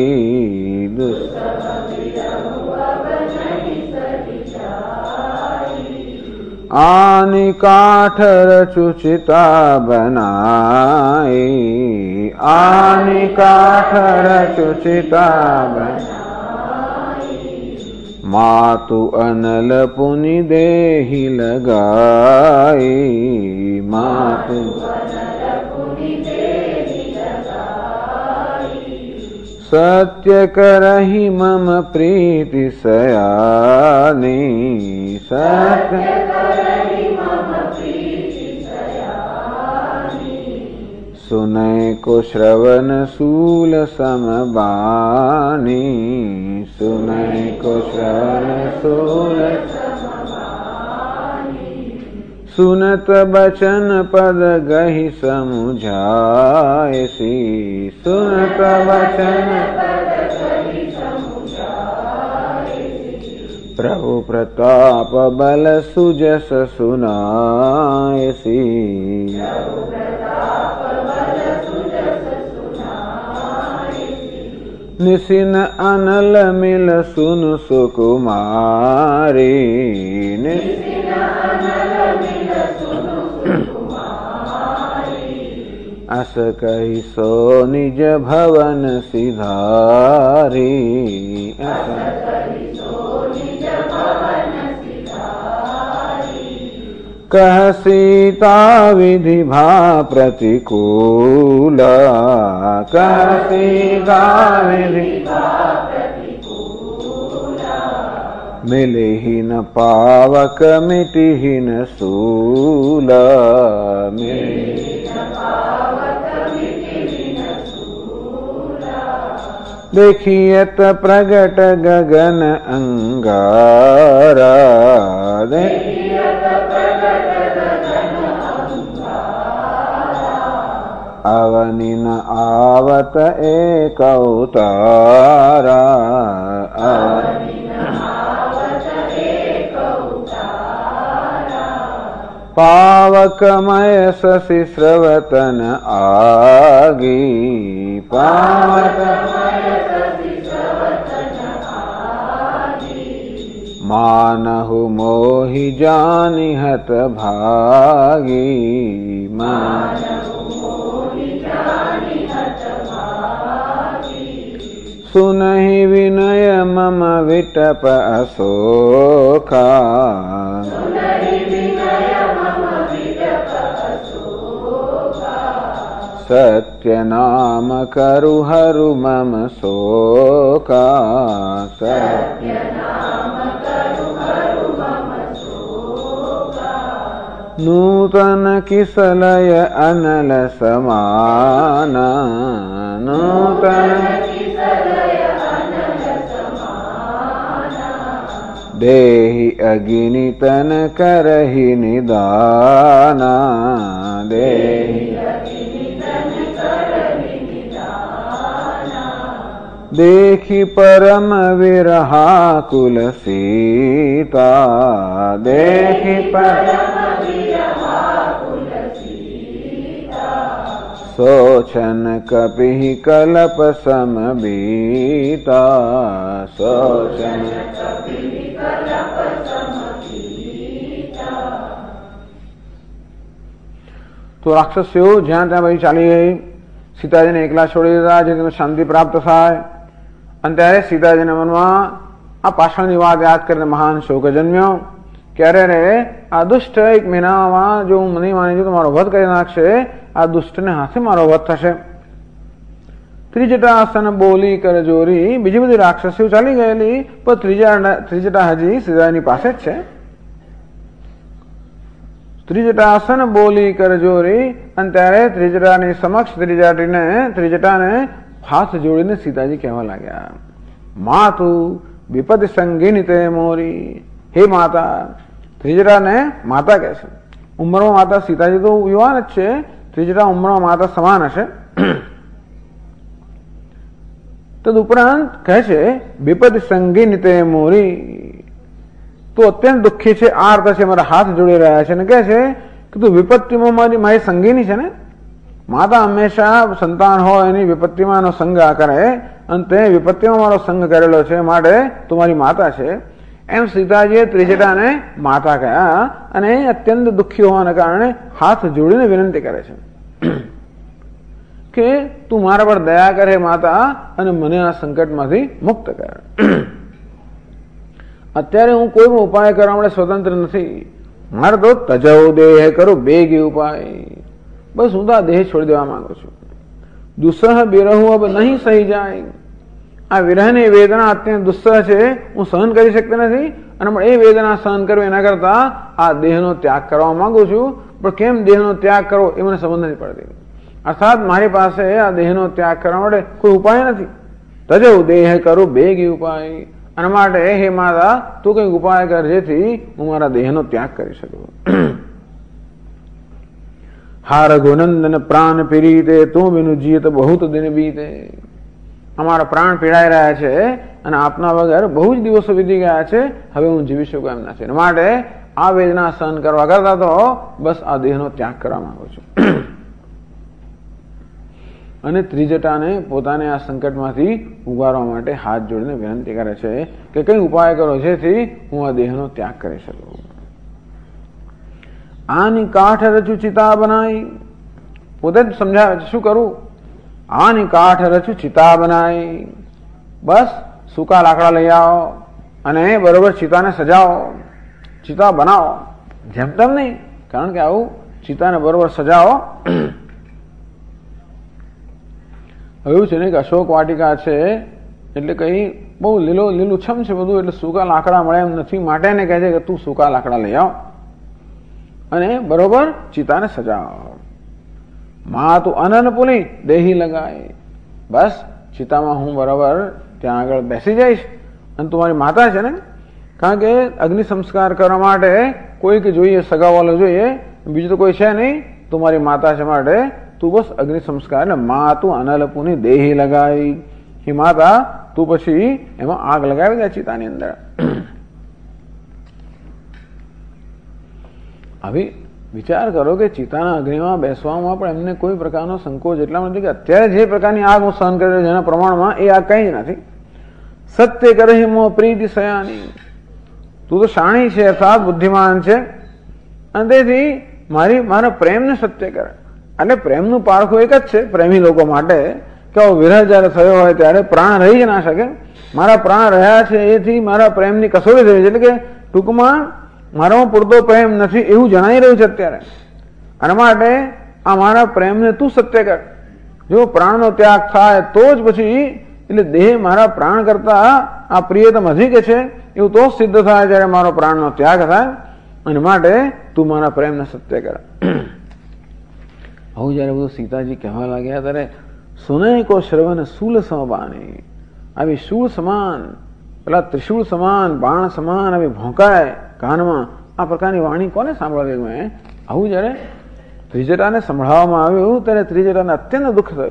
આની કાઠ રચુચિતા બનાય, આની કાઠ રચુચિતા બનાય, માતુ અનલ પુનિ દેહી લગાય, માતુ સત્ય કરહી મમ પ્રીતિ સયાની, સત્ય સુનય કો શ્રવણ શૂલ સમબાની, સુનય કો શ્રવણ શૂલ સુનત બચન પદ ગહી સમુઝાયસી, સુનત બચન પ્રભુ પ્રતાપ બલ સુજસ સુનાયસી, નિસિન અનલ મિલ સુન સુકુમારી, અસ કહી સો નિજ ભવન સિધારી, કહ સીતા વિધિ ભા પ્રતિકૂલ, કહ સીતા વિધિ મિલિહિ ન પાવક મિટિહિ ન સૂલ, देखियत प्रगट गगन अंगारा, अवनि न आवत एक अवतारा, पावकमय शशि स्रवतन आगी, मानहु मोहि जानिहत भागी, सुनहि विनय मम विटप अशोका, सत्य नाम करु हरु मम शोका, नूतन किसलय अनल समाना, नूतन देहि अगिनितन करहि निदाना, देहि देखि परम विरहाकुल सीता, देखि परम सोचन कपिहि कलप सम बीता, सोचन तो राक्षसीओ જ્યાં ત્યાં બધી ચાલી ગઈ. સીતાજીને એકલા છોડી દીધા જેથી શાંતિ પ્રાપ્ત થાય. અને ત્યારે સીતાજીના મનમાં આ પાછળની વાત યાદ કરીને મહાન શોક જન્મ્યો કે અરે રે આ દુષ્ટ એક મહિનામાં જો હું નહીં માની છું તો મારો વધ કરી નાખશે, આ દુષ્ટને હાથે મારો વધ થશે. ત્રિજટાસન બોલી કર જોરી, બીજી બધી રાક્ષસીઓ ચાલી ગયેલી પણ ત્રિજટા હજી સીતાજીની પાસે જ છે. ત્રિજટાસન બોલી કર જોરી, અને ત્યારે ત્રિજટાની સમક્ષ ત્રિજટાને હાથ જોડીને સીતાજી કહેવા લાગ્યા, માતુ વિપદ સંગીની તે મોરી. હે માતા, ત્રિજટાને માતા કહે છે. ઉંમરમાં માતા, સીતાજી તો યુવાન જ છે, ત્રિજટા ઉંમરમાં માતા સમાન હશે. તદુપરાંત કહે છે વિપદ સંગીની તે મોરી, તું અત્યંત દુઃખી છે, આર્ત છે, મારા હાથ જોડી રહ્યા છે અને કહે છે કે તું વિપત્તિમાં મારી સંગીની છે ને. માતા હંમેશા સંતાન હોય એની વિપત્તિમાં એનો સંગ કરે, અને તે વિપત્તિમાં મારો સંગ કરેલો છે માટે તું મારી માતા છે. એમ સીતાજીએ ત્રિજટાને માતા કહ્યા અને અત્યંત દુઃખી હોવાના કારણે હાથ જોડીને વિનંતી કરે છે કે તું મારા પર દયા કરે માતા અને મને આ સંકટમાંથી મુક્ત કર. અત્યારે હું કોઈ પણ ઉપાય કરવા માટે સ્વતંત્ર નથી. મારે તો તજવ દેહ કરું બેગી ઉપાય. બસ હું તો આ દેહ છોડી દેવા માંગુ છું. દુસહ બિરહુ અબ નહીં સહી જાય. આ વિરહની વેદના અત્યંત દુસ્સહ છે, હું સહન કરી શકતી નથી, અને એ વેદના સહન કરવી એના કરતા આ દેહનો ત્યાગ કરવા માંગુ છું. પણ કેમ દેહનો ત્યાગ કરવો એ મને સમજ નથી પડતી. અર્થાત મારી પાસે આ દેહનો ત્યાગ કરવા માટે કોઈ ઉપાય નથી. તજવ દેહ કરું બેગી ઉપાય. અને માટે હે માતા તું કઈક ઉપાય કર જેથી હું મારા દેહનો ત્યાગ કરી શકું. હા રઘુનંદન પ્રાણ પીરીતે તું બિનુ જીત બહુત દિન બીતે. અમારા પ્રાણ પીડાઈ રહ્યા છે અને આપના વગર બહુ જ દિવસો વીતી ગયા છે, હવે હું જીવી શકું એમ નથી. માટે આ વેદના સહન કરવા કરતા તો બસ આ દેહનો ત્યાગ કરવા માંગુ છું. અને ત્રિજટાને પોતાને આ સંકટમાંથી ઉગારવા માટે હાથ જોડીને વિનંતી કરે છે કે કઈ ઉપાય કરો જેથી હું આ દેહનો ત્યાગ કરી શકું. આની કાઠ રચું ચિતા બનાવી. પોતે જ સમજાવે છે શું કરું. આની કાઠ રચું ચિતા બનાવી. બસ સૂકા લાકડા લઈ આવો અને બરોબર ચિતાને સજાવો, ચિતા બનાવો. જેમ તેમ નહીં, કારણ કે આવું ચિતાને બરોબર સજાવો. એવું છે ને કે અશોક વાટિકા છે એટલે કઈ બહુ લીલુંછમ છે બધું, એટલે સૂકા લાકડા મળે એમ નથી. માટે એને કહે છે કે તું સૂકા લાકડા લઈ આવ અને બરોબર ચિતાને સજાવ. માં તું અનન પુલી દેહી લગાય. બસ ચિતામાં હું બરાબર ત્યાં આગળ બેસી જઈશ અને તું મારી માતા છે ને, કારણ કે અગ્નિ સંસ્કાર કરવા માટે કોઈક જોઈએ, સગાવાલો જોઈએ, બીજું તો કોઈ છે નહીં, તું મારી માતા છે માટે તું બસ અગ્નિ સંસ્કાર ને મા તું અનલપુની દેહી લગાવી, હે માતા તું પછી એમાં આગ લગાવી દે ચિતાની અંદર. હવે વિચાર કરો કે ચિતાના અગ્નિમાં બેસવામાં પણ એમને કોઈ પ્રકારનો સંકોચ એટલા નથી કે અત્યારે જે પ્રકારની આગ હું સહન કરી રહ્યો છું એના પ્રમાણમાં એ આગ કઈ જ નથી. સત્ય કરે મો પ્રીતિ સયાની, તું તો શાણી છે અર્થાત બુદ્ધિમાન છે અને તેથી મારા પ્રેમને સત્ય કરે. એટલે પ્રેમનું પારખું એક જ છે પ્રેમી લોકો માટે કે વિરહ જયારે થયો હોય ત્યારે પ્રાણ રહી જ ના શકે. મારા પ્રાણ રહ્યા છે એથી મારા પ્રેમની કસોટી થઈ છે, એટલે કે ટૂંકમાં મારામાં પૂરતો પ્રેમ નથી એવું જણાઈ રહ્યું છે અત્યારે. અને માટે આ મારા પ્રેમને તું સત્ય કર. જો પ્રાણનો ત્યાગ થાય તો જ પછી, એટલે દેહ મારા પ્રાણ કરતા આ પ્રિયતમ અધિક છે એવું તો સિદ્ધ થાય જયારે મારો પ્રાણનો ત્યાગ થાય. અને માટે તું મારા પ્રેમને સત્ય કર. આવું જયારે બધું સીતાજી કહેવા લાગ્યા ત્યારે સુને કો શ્રવણ શૂલ સમબાની, આવી શૂળ સમાન, પેલા ત્રિશૂળ સમાન, બાણ સમાન આવી ભોંકાય કાનમાં, આ પ્રકારની વાણી કોને સાંભળવી ગમે? આવું જયારે ત્રિજટાને સંભળાવવામાં આવ્યું ત્યારે ત્રિજટાને અત્યંત દુઃખ થયું.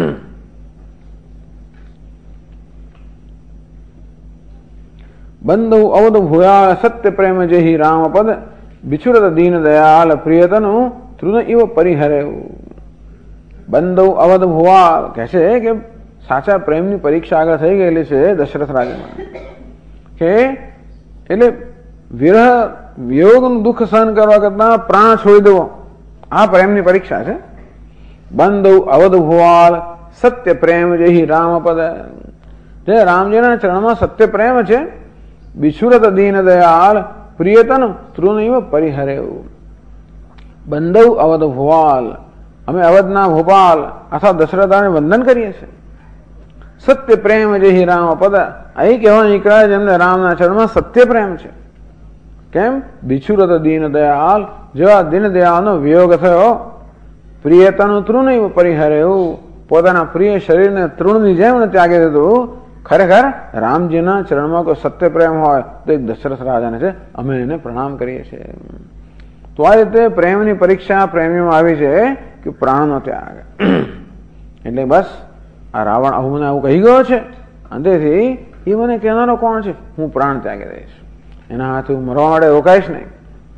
બંધુ અવધ ભૂયાળ સત્ય પ્રેમ જેહી રામ પદ, બિછુરત દીન દયાલ પ્રિયતનું તૃણ ઇવ પરિહરે. બંધુ અવધ ભૂવાળ કહે છે કે સાચા પ્રેમની પરીક્ષા આગળ થઈ ગયેલી છે દશરથ રાજામાં, કે એટલે વિરહ વિયોગનું દુઃખ સહન કરવા કરતા પ્રાણ છોડી દેવો આ પ્રેમની પરીક્ષા છે. બંધુ અવધ ભૂવાળ સત્ય પ્રેમ જેહી રામ પદ, જે રામજીના ચરણમાં સત્ય પ્રેમ છે. બિછુરત દીન દયાળ પ્રિયતન તૃણૈવ પરિહરે. બંધુ અવધ ભૂવાલ, અમે અવધના ભોપાલ અથવા દશરથાને વંદન કરીએ છીએ. સત્ય પ્રેમ જેહી રામ પદ, અહીં કહેવા નીકળ્યા જેમને રામના ચરણમાં સત્ય પ્રેમ છે. કેમ? બિછુરત દીન દયાલ, જેવા દીન દયાળનો વિયોગ થયો. પ્રિયતાનું તૃણૈવ પરિહરે, પોતાના પ્રિય શરીરને તૃણની જેમ ત્યાગી દીધું. ખરેખર રામજીના ચરણમાં કોઈ સત્ય પ્રેમ હોય તો એક દશરથ રાજાને છે, અમે એને પ્રણામ કરીએ છીએ. તો આ રીતે પ્રેમની પરીક્ષા પ્રેમીમાં આવી છે કે પ્રાણનો ત્યાગ. એટલે બસ આ રાવણ આવું મને આવું કહી ગયો છે અને તેથી એ મને કહેનારો કોણ છે? હું પ્રાણ ત્યાગી દઈશ, એના હાથે હું મરવા માટે રોકાઈશ નહીં.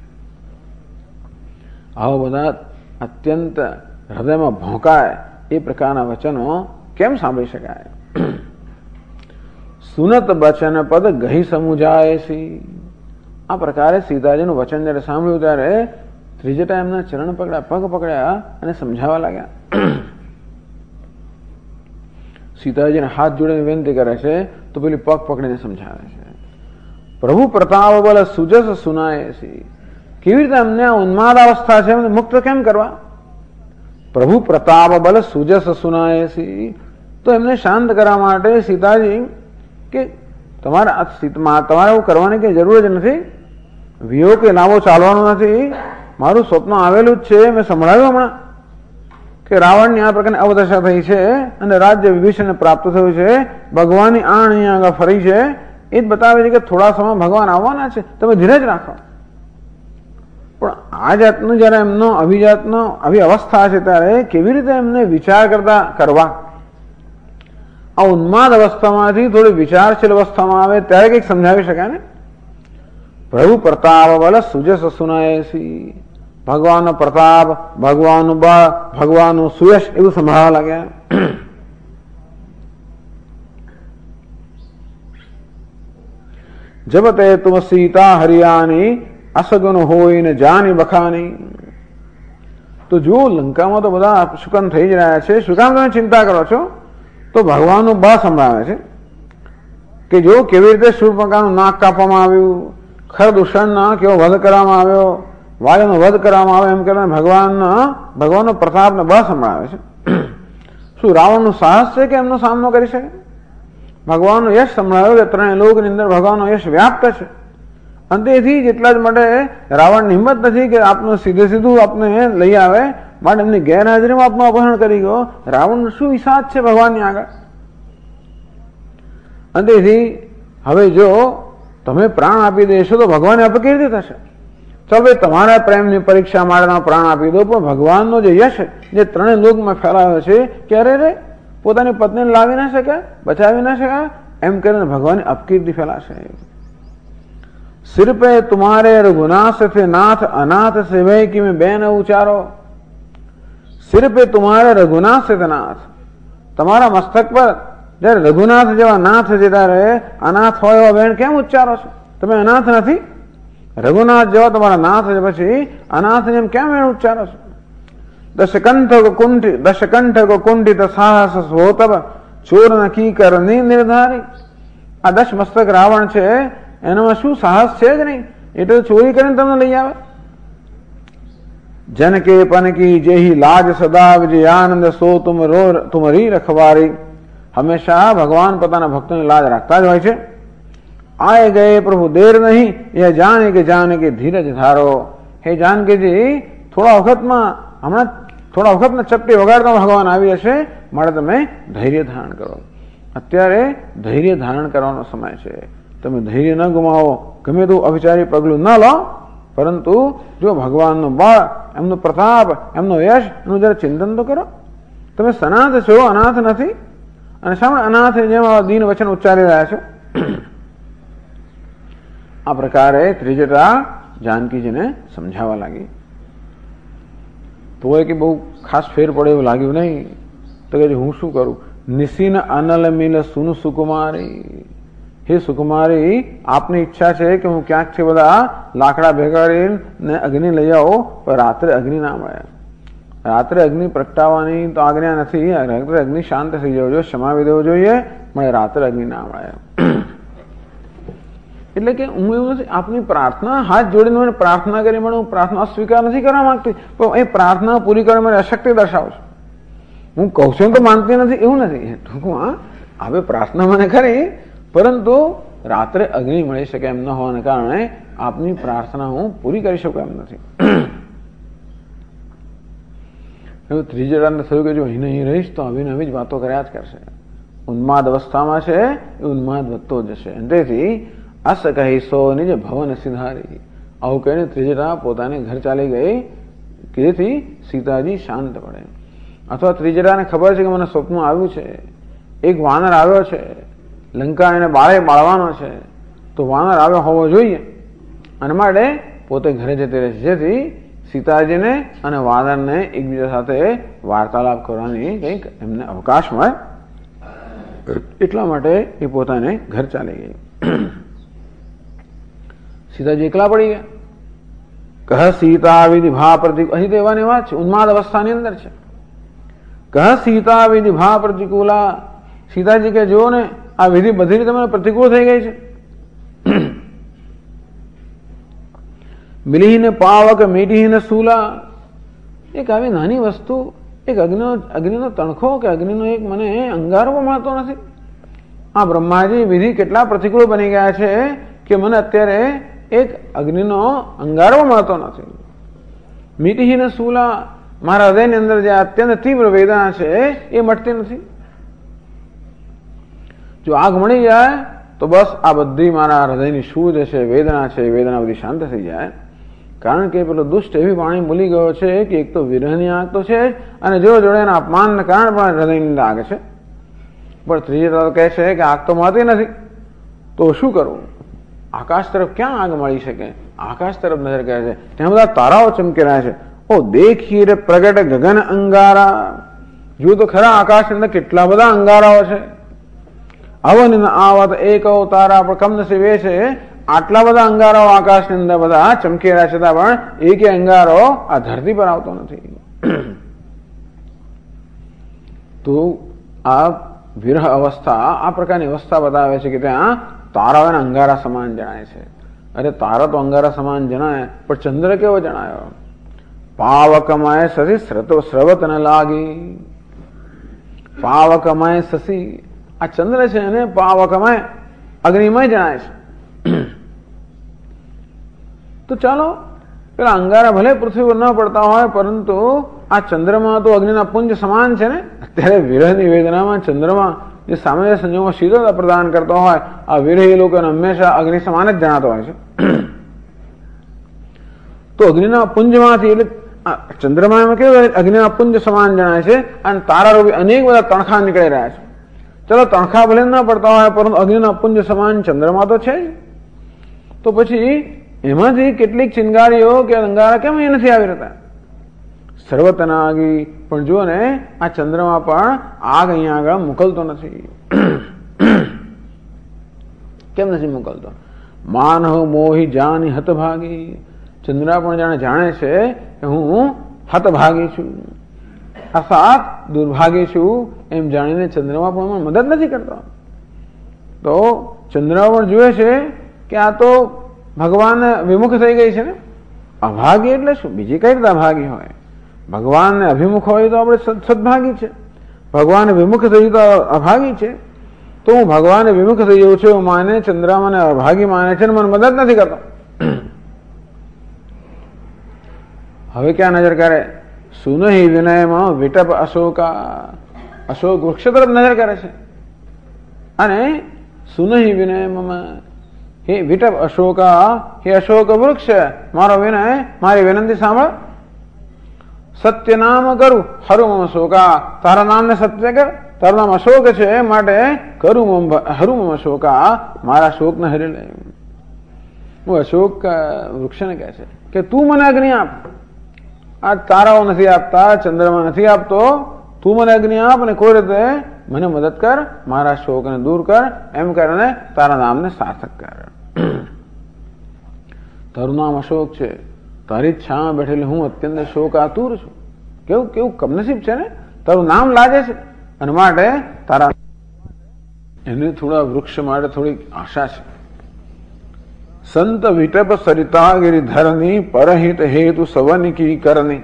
આવા બધા અત્યંત હૃદયમાં ભોંકાય એ પ્રકારના વચનો કેમ સાંભળી શકાય? સુનત બચન પદ ગહી સમુજાય સી, આ પ્રકારે સીતાજીનું વચન જયારે સાંભળ્યું ત્યારે ત્રિજટા એમના ચરણ પકડ્યા, પગ પકડ્યા અને સમજાવવા લાગ્યા. સીતાજીને હાથ જોડીને વિનંતી કરે છે તો પેલી પગ પકડીને સમજાવે છે. પ્રભુ પ્રતાપ બલ સુજસ સુનાય સી, કેવી રીતે અમને ઉન્માદ અવસ્થા છે એમને મુક્ત કેમ કરવા? પ્રભુ પ્રતાપ બલ સુજસ સુનાય સી, તો એમને શાંત કરવા માટે સીતાજી કે તમારે એવું કરવાની કઈ જરૂર જ નથી, વિયોગ કે લાવો ચાલવાનો નથી. મારું સ્વપ્ન આવેલું જ છે, મેં સંભળાવ્યું હમણાં કે રાવણની આ પ્રકારની અવદશા થઈ છે અને રાજ્ય વિભીષણને પ્રાપ્ત થયું છે. ભગવાનની આણ અહીંયા આગળ ફરી છે, એ જ બતાવે છે કે થોડા સમય ભગવાન આવવાના છે, તમે ધીરજ રાખો. પણ આ જાતનું જયારે એમનો અભિજાતનો આવી અવસ્થા છે ત્યારે કેવી રીતે એમને વિચાર કરવા? આ ઉન્માદ અવસ્થામાંથી થોડી વિચારશીલ અવસ્થામાં આવે ત્યારે કંઈક સમજાવી શકાય ને. પ્રભુ પ્રતાપ બલ સુજસ સુનાયસી, ભગવાનનો પ્રતાપ, ભગવાનનું બળ, ભગવાનનું સુયશ એવું સંભળાવવા લાગ્યા. જબતે તુમ સીતા હરિયાની, અસગુન હોય ને જાની બખાની. તો જુઓ લંકામાં તો બધા શુકન થઈ જ રહ્યા છે, શું કામ તમે ચિંતા કરો છો? તો ભગવાનનું બળ સંભળાવે છે કે જો કેવી રીતે શૂર્પણખાનું નાક કાપવામાં આવ્યું, ખરદૂષણના કેવો વધ કરવામાં આવ્યો, વાયુનો વધ કરવામાં આવ્યો, એમ કરીને ભગવાનનો પ્રતાપને બળ સંભળાવે છે. શું રાવણનું સાહસ છે કે એમનો સામનો કરી શકે? ભગવાનનો યશ સંભળાવ્યો કે ત્રણેય લોકની અંદર ભગવાનનો યશ વ્યાપ્ત છે. અને તેથી જેટલા જ માટે રાવણની હિંમત નથી કે આપનું સીધું આપને લઈ આવે, માટે એમની ગેરહાજરીમાં આપનું અપહરણ કરી ગયો. રાવણનું શું વિષાદ છે ભગવાનની આગળ? અને તેથી હવે જો તમે પ્રાણ આપી દેશો તો ભગવાનને અપકીર્તિ થશે. ચાલો ભાઈ, તમારા પ્રેમની પરીક્ષા માટે પ્રાણ આપી દો, પણ ભગવાનનો જે યશ જે ત્રણેય લોકમાં ફેલાયો છે, ક્યારે રે પોતાની પત્નીને લાવી ના શક્યા, બચાવી ના શક્યા, એમ કરીને ભગવાનની અપકીર્તિ ફેલાશે. સિર પે તુમારે રઘુનાથ थे नाथ अनाथ से वह कि मैं બેન ઉચારો. સિર પે તુમારે રઘુનાથ थे नाथ, તમારા મસ્તક પર જયારે રઘુનાથ જેવા નાથ જતા રહે, અનાથ હોય એવા બેન કેમ ઉચ્ચારો છો? તમે અનાથ નથી? રઘુનાથ જેવા તમારા નાથ છે, પછી અનાથ જેમ કેમ એને ઉચ્ચારો છો? દશકંઠ કો કુંઠિત સાહસ સોતબ ચોર નકી કરની નિર્ધારી. આ દશ મસ્તક રાવણ છે, એનામાં શું સાહસ છે જ નહીં, એટલે ચોરી કરીને તમને લઈ આવે. જન કે પન કી જેહી લાજ સદા વિજય આનંદ સો તુમરી રખવારી. હંમેશા ભગવાન પોતાના ભક્તોની લાજ રાખતા જ હોય છે. આए गए प्रभु देर नहीं यह जाने के धीरज धारो. હે જાનકીજી, થોડા વખતમાં ચપટી વગાડતા ભગવાન આવી હશે, માટે તમે ધૈર્ય ધારણ કરો. અત્યારે ધૈર્ય ધારણ કરવાનો સમય છે. તમે ધૈર્ય ન ગુમાવો, ગમે તેવું અવિચારી પગલું ન લો, પરંતુ જો ભગવાનનું બળ, એમનો પ્રતાપ, એમનો યશ, એનું જરા ચિંતન તો કરો. તમે સનાથ છો, અનાથ નથી. અને શા અનાથ જેમ દીન વચન ઉચ્ચારી રહ્યા છો? આ પ્રકારે ત્રિજટા જાનકીજીને સમજાવવા લાગી. તો કે બહુ ખાસ ફેર પડે એવું લાગ્યું નહીં. તો કે હું શું કરું? નિશિન અનલ મિલ સુન સુકુમારી. હે સુકુમારી, આપની ઈચ્છા છે કે હું ક્યાંકથી બધા લાકડા ભેગાડીને અગ્નિ લઈ આવો, પણ રાત્રે અગ્નિ ના મળે. રાત્રે અગ્નિ પ્રગટાવવાની તો આજ્ઞા નથી. રાત્રે અગ્નિ શાંત થઈ જવો જોઈએ, સમાવી દેવો જોઈએ, મને રાત્રે અગ્નિ ના મળે. એટલે કે હું એવું નથી, આપની પ્રાર્થના હાથ જોડીને મને પ્રાર્થના કરી, મને હું પ્રાર્થના અસ્વીકાર નથી કરવા માંગતી, પણ એ પ્રાર્થના પૂરી કરવા મને અશક્તિ દર્શાવું છું. હું કહું છું તો માનતી નથી એવું નથી. ટૂંકમાં હવે પ્રાર્થના મને ખરી, પરંતુ રાત્રે અગ્નિ મળી શકે એમ ન હોવાને કારણે આપની પ્રાર્થના હું પૂરી કરી શકું એમ નથી. એવું ત્રિજટાને થયું કે જો અહીં રહીશ તો આવી નવી જ વાતો કર્યા જ કરશે. ઉન્માદ અવસ્થામાં છે, એ ઉન્માદ વધતો જશે. તેથી અસ કહીશો નિજ ભવન સિધારી. આવું કહીને ત્રિજટા પોતાને ઘર ચાલી ગઈ, કે જેથી સીતાજી શાંત પડે. અથવા ત્રિજટાને ખબર છે કે મને સ્વપ્ન આવ્યું છે, એક વાનર આવ્યો છે, લંકા એને બાળવાનો છે, તો વાનર આવ્યો હોવો જોઈએ, અને માટે પોતે ઘરે જતી રહેશે, જેથી સીતાજીને અને વાનરને એકબીજા સાથે વાર્તાલાપ કરવાની કંઈક એમને અવકાશ મળે. એટલા માટે એ પોતાને ઘર ચાલી ગઈ. સીતાજી એકલા પડી ગયા. કહ સીતા વિધિ ભા પ્રતિકૂળ. અહીં તો એવાની વાત છે, ઉન્માદ અવસ્થાની અંદર છે. કહ સીતા વિધિ ભા પ્રતિકૂલા. સીતાજી કે જો ને આ વિધિ બધી રીતે મને પ્રતિકૂળ થઈ ગઈ છે. મિલીને પાવક મીઠીને સૂલા. એક આવી નાની વસ્તુ, એક અગ્નિનો તણખો કે અગ્નિનો એક મને અંગારો મળતો નથી. આ બ્રહ્માજી વિધિ કેટલા પ્રતિકૂળ બની ગયા છે કે મને અત્યારે એક અગ્નિનો અંગારો મળતો નથી. મીઠીને સૂલા. મારા હૃદયની અંદર જે અત્યંત તીવ્ર વેદના છે એ મટતી નથી. જો આગ મળી જાય તો બસ આ બધી મારા હૃદયની શું જે છે વેદના છે, વેદના બધી શાંત થઈ જાય. કારણ કે પેલો દુષ્ટ એવી વાણી બોલી ગયો છે કે એક તો વિરહની આગ તો છે જ, અને જોડે એના અપમાનને કારણે પણ હૃદયની અંદર આગ છે. પણ ત્રીજી તરફ કહે છે કે આગ તો મળતી નથી, તો શું કરવું? આકાશ તરફ ક્યાં આગ મળી શકે? આકાશ તરફ નજર કરે છે, ત્યાં બધા તારાઓ ચમકી રહ્યા છે. ઓ દેખી રે પ્રગટ ગગન અંગારા. જો તો ખરા આકાશની અંદર કેટલા બધા અંગારાઓ છે. અવન આવત એક તારા, પણ કમનસીબ એ છે આટલા બધા અંગારાઓ આકાશની અંદર બધા ચમકી રહ્યા છતાં પણ એક અંગારો આ ધરતી પર આવતો નથી. તો આ વિરહ અવસ્થા, આ પ્રકારની અવસ્થા બતાવે છે કે ત્યાં તારાઓ અંગારા સમાન જણાય છે. અરે તારા તો અંગારા સમાન જણાય, પણ ચંદ્ર કેવો જણાયો? પાવકમય સસી સ્રવત ન લાગી. પાવકમય સસી, આ ચંદ્ર છે એને પાવકમય અગ્નિમય જણાય છે. તો ચાલો પેલા અંગારા ભલે પૃથ્વી પર ન પડતા હોય, પરંતુ આ ચંદ્રમાં તો અગ્નિના પુંજ સમાન છે ને. અત્યારે વિરહની વેદનામાં ચંદ્રમાં જે સામાન્ય સંજોગોમાં શીતળતા પ્રદાન કરતો હોય, આ વિરહી લોકોને હંમેશા અગ્નિ સમાન જ જણાતો હોય છે. તો અગ્નિના પુંજમાંથી એટલે ચંદ્રમામાં કેવું અગ્નિના પુંજ સમાન જણાય છે, અને તારારૂપી અનેક બધા તણખા નીકળી રહ્યા છે. ચલો તણખા ભલે ના પડતા હોય, પરંતુ અગ્નિના પુંજ સમાન ચંદ્રમા તો છે. તો પછી એમાંથી કેટલીક ચિનગારીઓ કે અંગારા કેમ એ નથી આવી રહેતા? સર્વતના આગી પણ જુઓ ને, આ ચંદ્રમાં પણ આગ અહીંયા આગળ મોકલતો નથી. કેમ નથી મોકલતો? માનવ મોહી જાની હતભાગી. ચંદ્ર પણ જાણે છે કે હું હતભાગી છું, અસાત દુર્ભાગી છું, એમ જાણીને ચંદ્રમાં પણ મદદ નથી કરતો. તો ચંદ્ર પણ જુએ છે કે આ તો ભગવાન વિમુખ થઈ ગઈ છે ને. અભાગી એટલે શું? બીજી કઈ રીતે અભાગી હોય? ભગવાનને અભિમુખ હોય તો આપણે સદભાગી છે, ભગવાન વિમુખ થઈ તો અભાગી છે. તો હું ભગવાન વિમુખ થઈ જઉં છું એવું માને ચંદ્ર મને અભાગી માને છે, મને મદદ નથી કરતો. હવે ક્યાં નજર કરે? સુનહી વિનયમાં વિટપ અશોકા. અશોક વૃક્ષ તરફ નજર કરે છે, અને સુનહી વિનયમાં હે વિટપ અશોકા, હે અશોક વૃક્ષ, મારો વિનય, મારી વિનંતી સાંભળ. સત્ય નામ કરું હરુમમ શોકા. તારા નામને સત્ય કર. તારું નામ અશોક છે માટે હરુમમ શોકા, મારા શોકને હરી લે. હું અશોક વૃક્ષને કહે છે કે તું મને અગ્નિ આપ. આ તારાઓ નથી આપતા, ચંદ્રમાં નથી આપતો, તું મને અગ્નિ આપ અને કોઈ રીતે મને મદદ કર, મારા શોકને દૂર કર, એમ કરીને તારા નામને સાર્થક કર. તારું નામ અશોક છે, તારી જ છામાં બેઠેલી હું અત્યંત શોકાતુર છું. કેવું કેવું કમનસીબ છે ને, તારું નામ લાગે છે, અને માટે તારા એને થોડા વૃક્ષ માટે થોડી આશા છે. સંત વિટપ સરિતા ગિરિધરની પરહિત હેતુ સવનિકી કરની.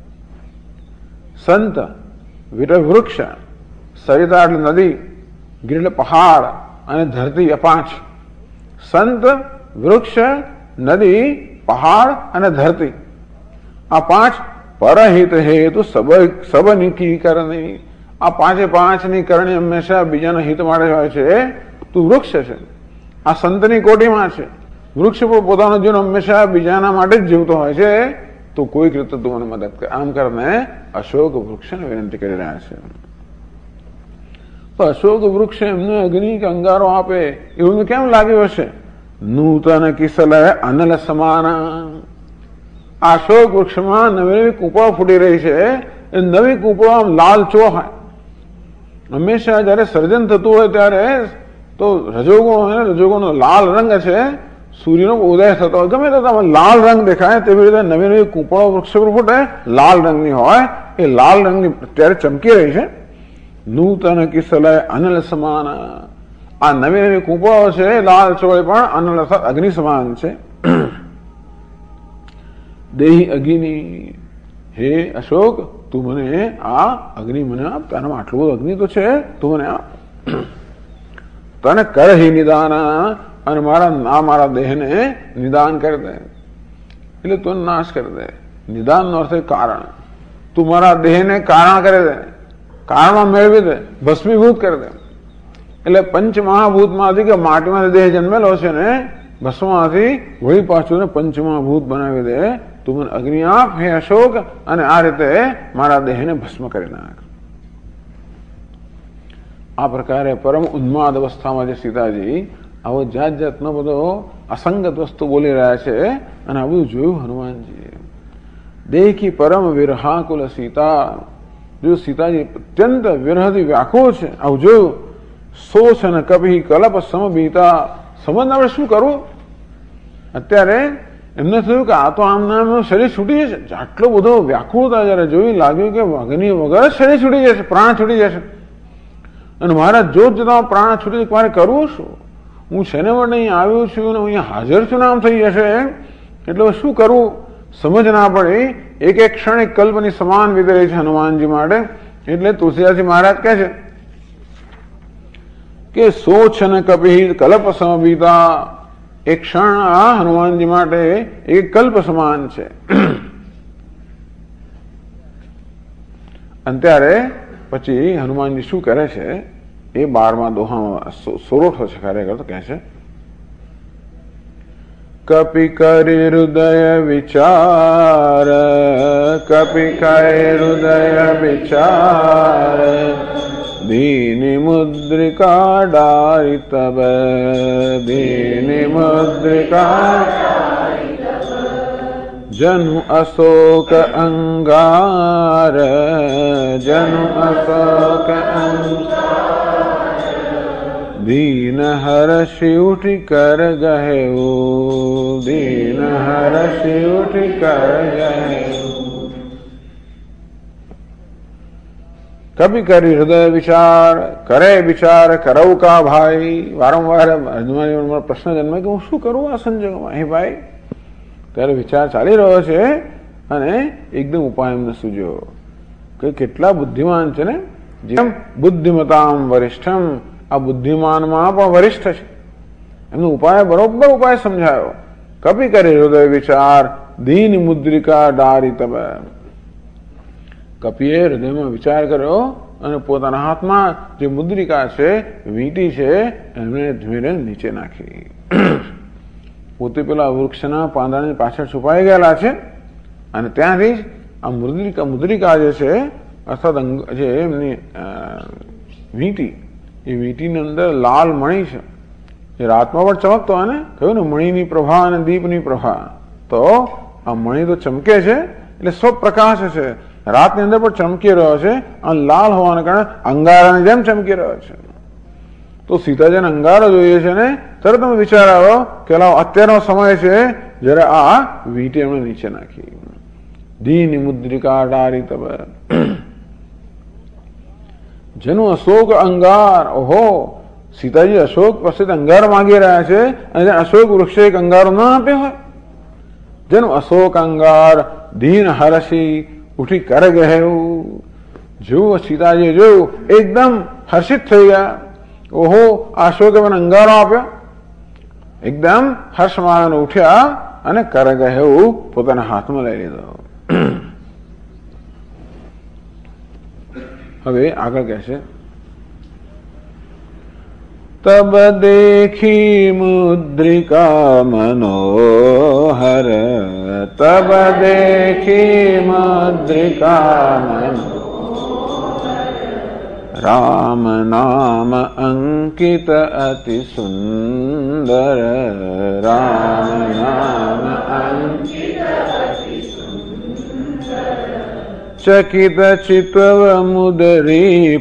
સંત વિટપ વૃક્ષ, સરિતા એટલે નદી, ગિર એટલે પહાડ, અને ધરતી આ પાંચ. સંત, વૃક્ષ, નદી, પહાડ અને ધરતી, આ પાંચ પરહિત હેતુ સબનિકી કરણી. આ પાંચે પાંચની કરણી હંમેશા બીજાના હિત માટે હોય છે. તું વૃક્ષ છે, આ સંતની કોટીમાં છે. વૃક્ષ પણ પોતાનું જીવન હંમેશા બીજાના માટે જ જીવતો હોય છે. તો કોઈક રીતે તું મને મદદ કર, આમ કરીને અશોક વૃક્ષને વિનંતી કરી રહ્યા છે. તો અશોક વૃક્ષ એમને અગ્નિ કે અંગારો આપે એવું કેમ લાગ્યું હશે? નૂતન કિસલ અનલ સમાના. આ અશોક વૃક્ષમાં નવી નવી કૂંપળો ફૂટી રહી છે. એ નવી કૂંપળો આમ લાલચો હોય. હંમેશા જયારે સર્જન થતું હોય ત્યારે તો રજોગુણ હોય ને, રજોગુણનો લાલ રંગ છે, સૂર્યનો ઉદય થતો હોય, ગમે તો લાલ રંગ દેખાય. તેવી રીતે નવી નવી કૂંપળો વૃક્ષ પર ફૂટે, લાલ રંગની હોય. એ લાલ રંગની ત્યારે ચમકી રહી છે. નૂતન કિસલય અનલ સમાન. આ નવી નવી કૂંપળો છે લાલ ચોળે પણ અનલ અર્થાત અગ્નિ સમાન છે. દેહી અગ્નિ. હે અશોક, તું મને આ અગ્નિ મને આપ. તારામાં આટલું બધું અગ્નિ તો છે, તું મને આપ. તને કરહી નિદાન. અને મારા દેહને નિદાન કરી દે, એટલે તું નાશ કરી દે. નિદાન નો અર્થ કારણ. તું મારા દેહને કારણ કરી દે, કારણમાં મેળવી દે, ભસ્મીભૂત કરી દે. એટલે પંચ મહાભૂતમાંથી કે માટીમાંથી દેહ જન્મેલો છે ને, ભસ્મમાંથી વળી પાછું ને પંચમહાભૂત બનાવી દે. તું મને અગ્નિ આપ હે અશોક, અને આ રીતે મારા દેહને ભસ્મ કરી નાખ. આ પ્રકારે પરમ ઉન્માદ અવસ્થામાં જે સીતાજી આવો જાત જાતનો બધો અસંગત વસ્તુ બોલી રહ્યા છે, અને આ બધું જોયું હનુમાનજીએ. દેખી પરમ વિરહાકુલ સીતા. જો સીતાજી અત્યંત વિરહથી વ્યાકુળ છે, આવું જોયું. શોષ અને કપી કલપ સમબીતા. સંબંધ આપણે શું કરવું? અત્યારે એમને થયું કે આ તો આમ નામ શરીર છૂટી જશે. આટલો બધો વ્યાકુળતા જયારે જોઈ લાગ્યું કે અગ્નિ વગર શરીર છૂટી જશે, પ્રાણ છૂટી જશે. અને મારા જોત જતા પ્રાણ છૂટી, મારે કરવું શું? હું શેને માટે અહીં આવ્યો છું ને હું અહીંયા હાજર છું નામ થઈ જશે, એટલે શું કરવું સમજ ના પડે. એક એક ક્ષણ એક કલ્પની સમાન વીતી રહી છે હનુમાનજી માટે. એટલે તુલસીદાસજી મહારાજ કહે છે કે સોચ અને કપી કલ્પ સમબીતા. એક ક્ષણ આ હનુમાનજી માટે એક કલ્પ સમાન છે. અને ત્યારે પછી હનુમાનજી શું કરે છે એ 12મા દોહામાં સોરોઠો છે ખરેખર તો કહે છે, કપિ કરી હૃદય વિચાર, કપિ કરી હૃદય વિચાર, दीनि मुद्रिका डारि तब, दीनि मुद्रिका जनु अशोक अंगार, जनु अशोक अंगार, दीन हर्षि उठि कर गहेऊ, दीन हर्षि उठि कर गहेऊ। कभी करी हृदय विचार, करे विचार करव का भाई। वारंवार અર્જુનના પ્રશ્ન જન્મે કે હું શું કરું આ સંજોગોમાં? હે ભાઈ, ત્યારે વિચાર ચાલી રહ્યો છે અને એકદમ ઉપાય એમને સૂજ્યો કે કેટલા બુદ્ધિમાન છે ને, જેમ બુદ્ધિમતામ વરિષ્ઠમ, આ બુદ્ધિમાનમાં પણ વરિષ્ઠ છે. એમનો ઉપાય બરોબર ઉપાય સમજાયો. કભી કરે હૃદય વિચાર, દીન મુદ્રિકા ડારી તબ. કપિએ હૃદયમાં વિચાર કર્યો અને પોતાના હાથમાં જે મુદ્રિકા છે, વીંટી છે, એમને ધીમે નીચે નાખી. પોતે પેલા વૃક્ષના પાંદડાની પાછળ છુપાઈ ગયેલા છે અને ત્યાંથી જ આ મુદ્રિકા જે છે અર્થાત જે એમની વીંટી, એ વીંટીની અંદર લાલ મણી છે, જે રાતમાં પણ ચમકતો હોય ને, કહ્યું ને મણીની પ્રભા અને દીપની પ્રભા. તો આ મણી તો ચમકે છે એટલે સ્વપ્રકાશ છે, રાતની અંદર પણ ચમકી રહ્યો છે અને લાલ હોવાને કારણે અંગારાની જેમ ચમકી રહ્યો છે. તો સીતાજીને અંગારો જોઈએ છે ને, તરત તમે વિચાર આવ્યો કે અત્યારનો સમય છે જયારે આ વીંટી એમણે નીચે નાખી. દીની મુદ્રિકા ડારી તબ, જેનું અશોક અંગાર. ઓહો, સીતાજી અશોક પાસે અંગાર માંગી રહ્યા છે અને અશોક વૃક્ષે એક અંગારો ના આપ્યો હોય. જેનું અશોક અંગાર દીન હર્ષી ઉઠી કર ગયું. જોયું સીતાજી, જોયું એકદમ હર્ષિત થઈ ગયા. ઓહો, અશોકે મને અંગારો આપ્યો. એકદમ હર્ષમાન ઉઠ્યા અને કર ગયું પોતાના હાથમાં લઈ લીધો. હવે આગળ કહે છે, તબ દેખી મુદ્રિકા મનોહર, તબ દેખી મુદ્રિકા મનોહર, રામ નામ અંકિત અતિ સુંદર, રામ નામ અંકિત અતિ સુંદર, ચકિત ચિત્વ મુદરી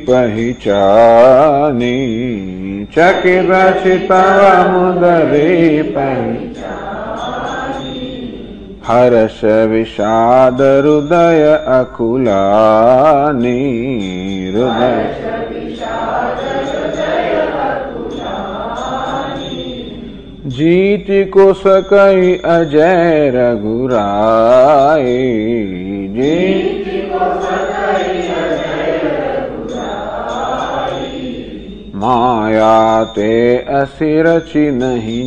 પહેચાની, ચકિત ચિત્વ મુદરી પહેચાની, હર્ષ વિષાદ હૃદય અકુલાની, હૃદય जीत को सकई अजय रघुराई, जीत को सकई अजय रघुराई, माया ते असिरचि नहीं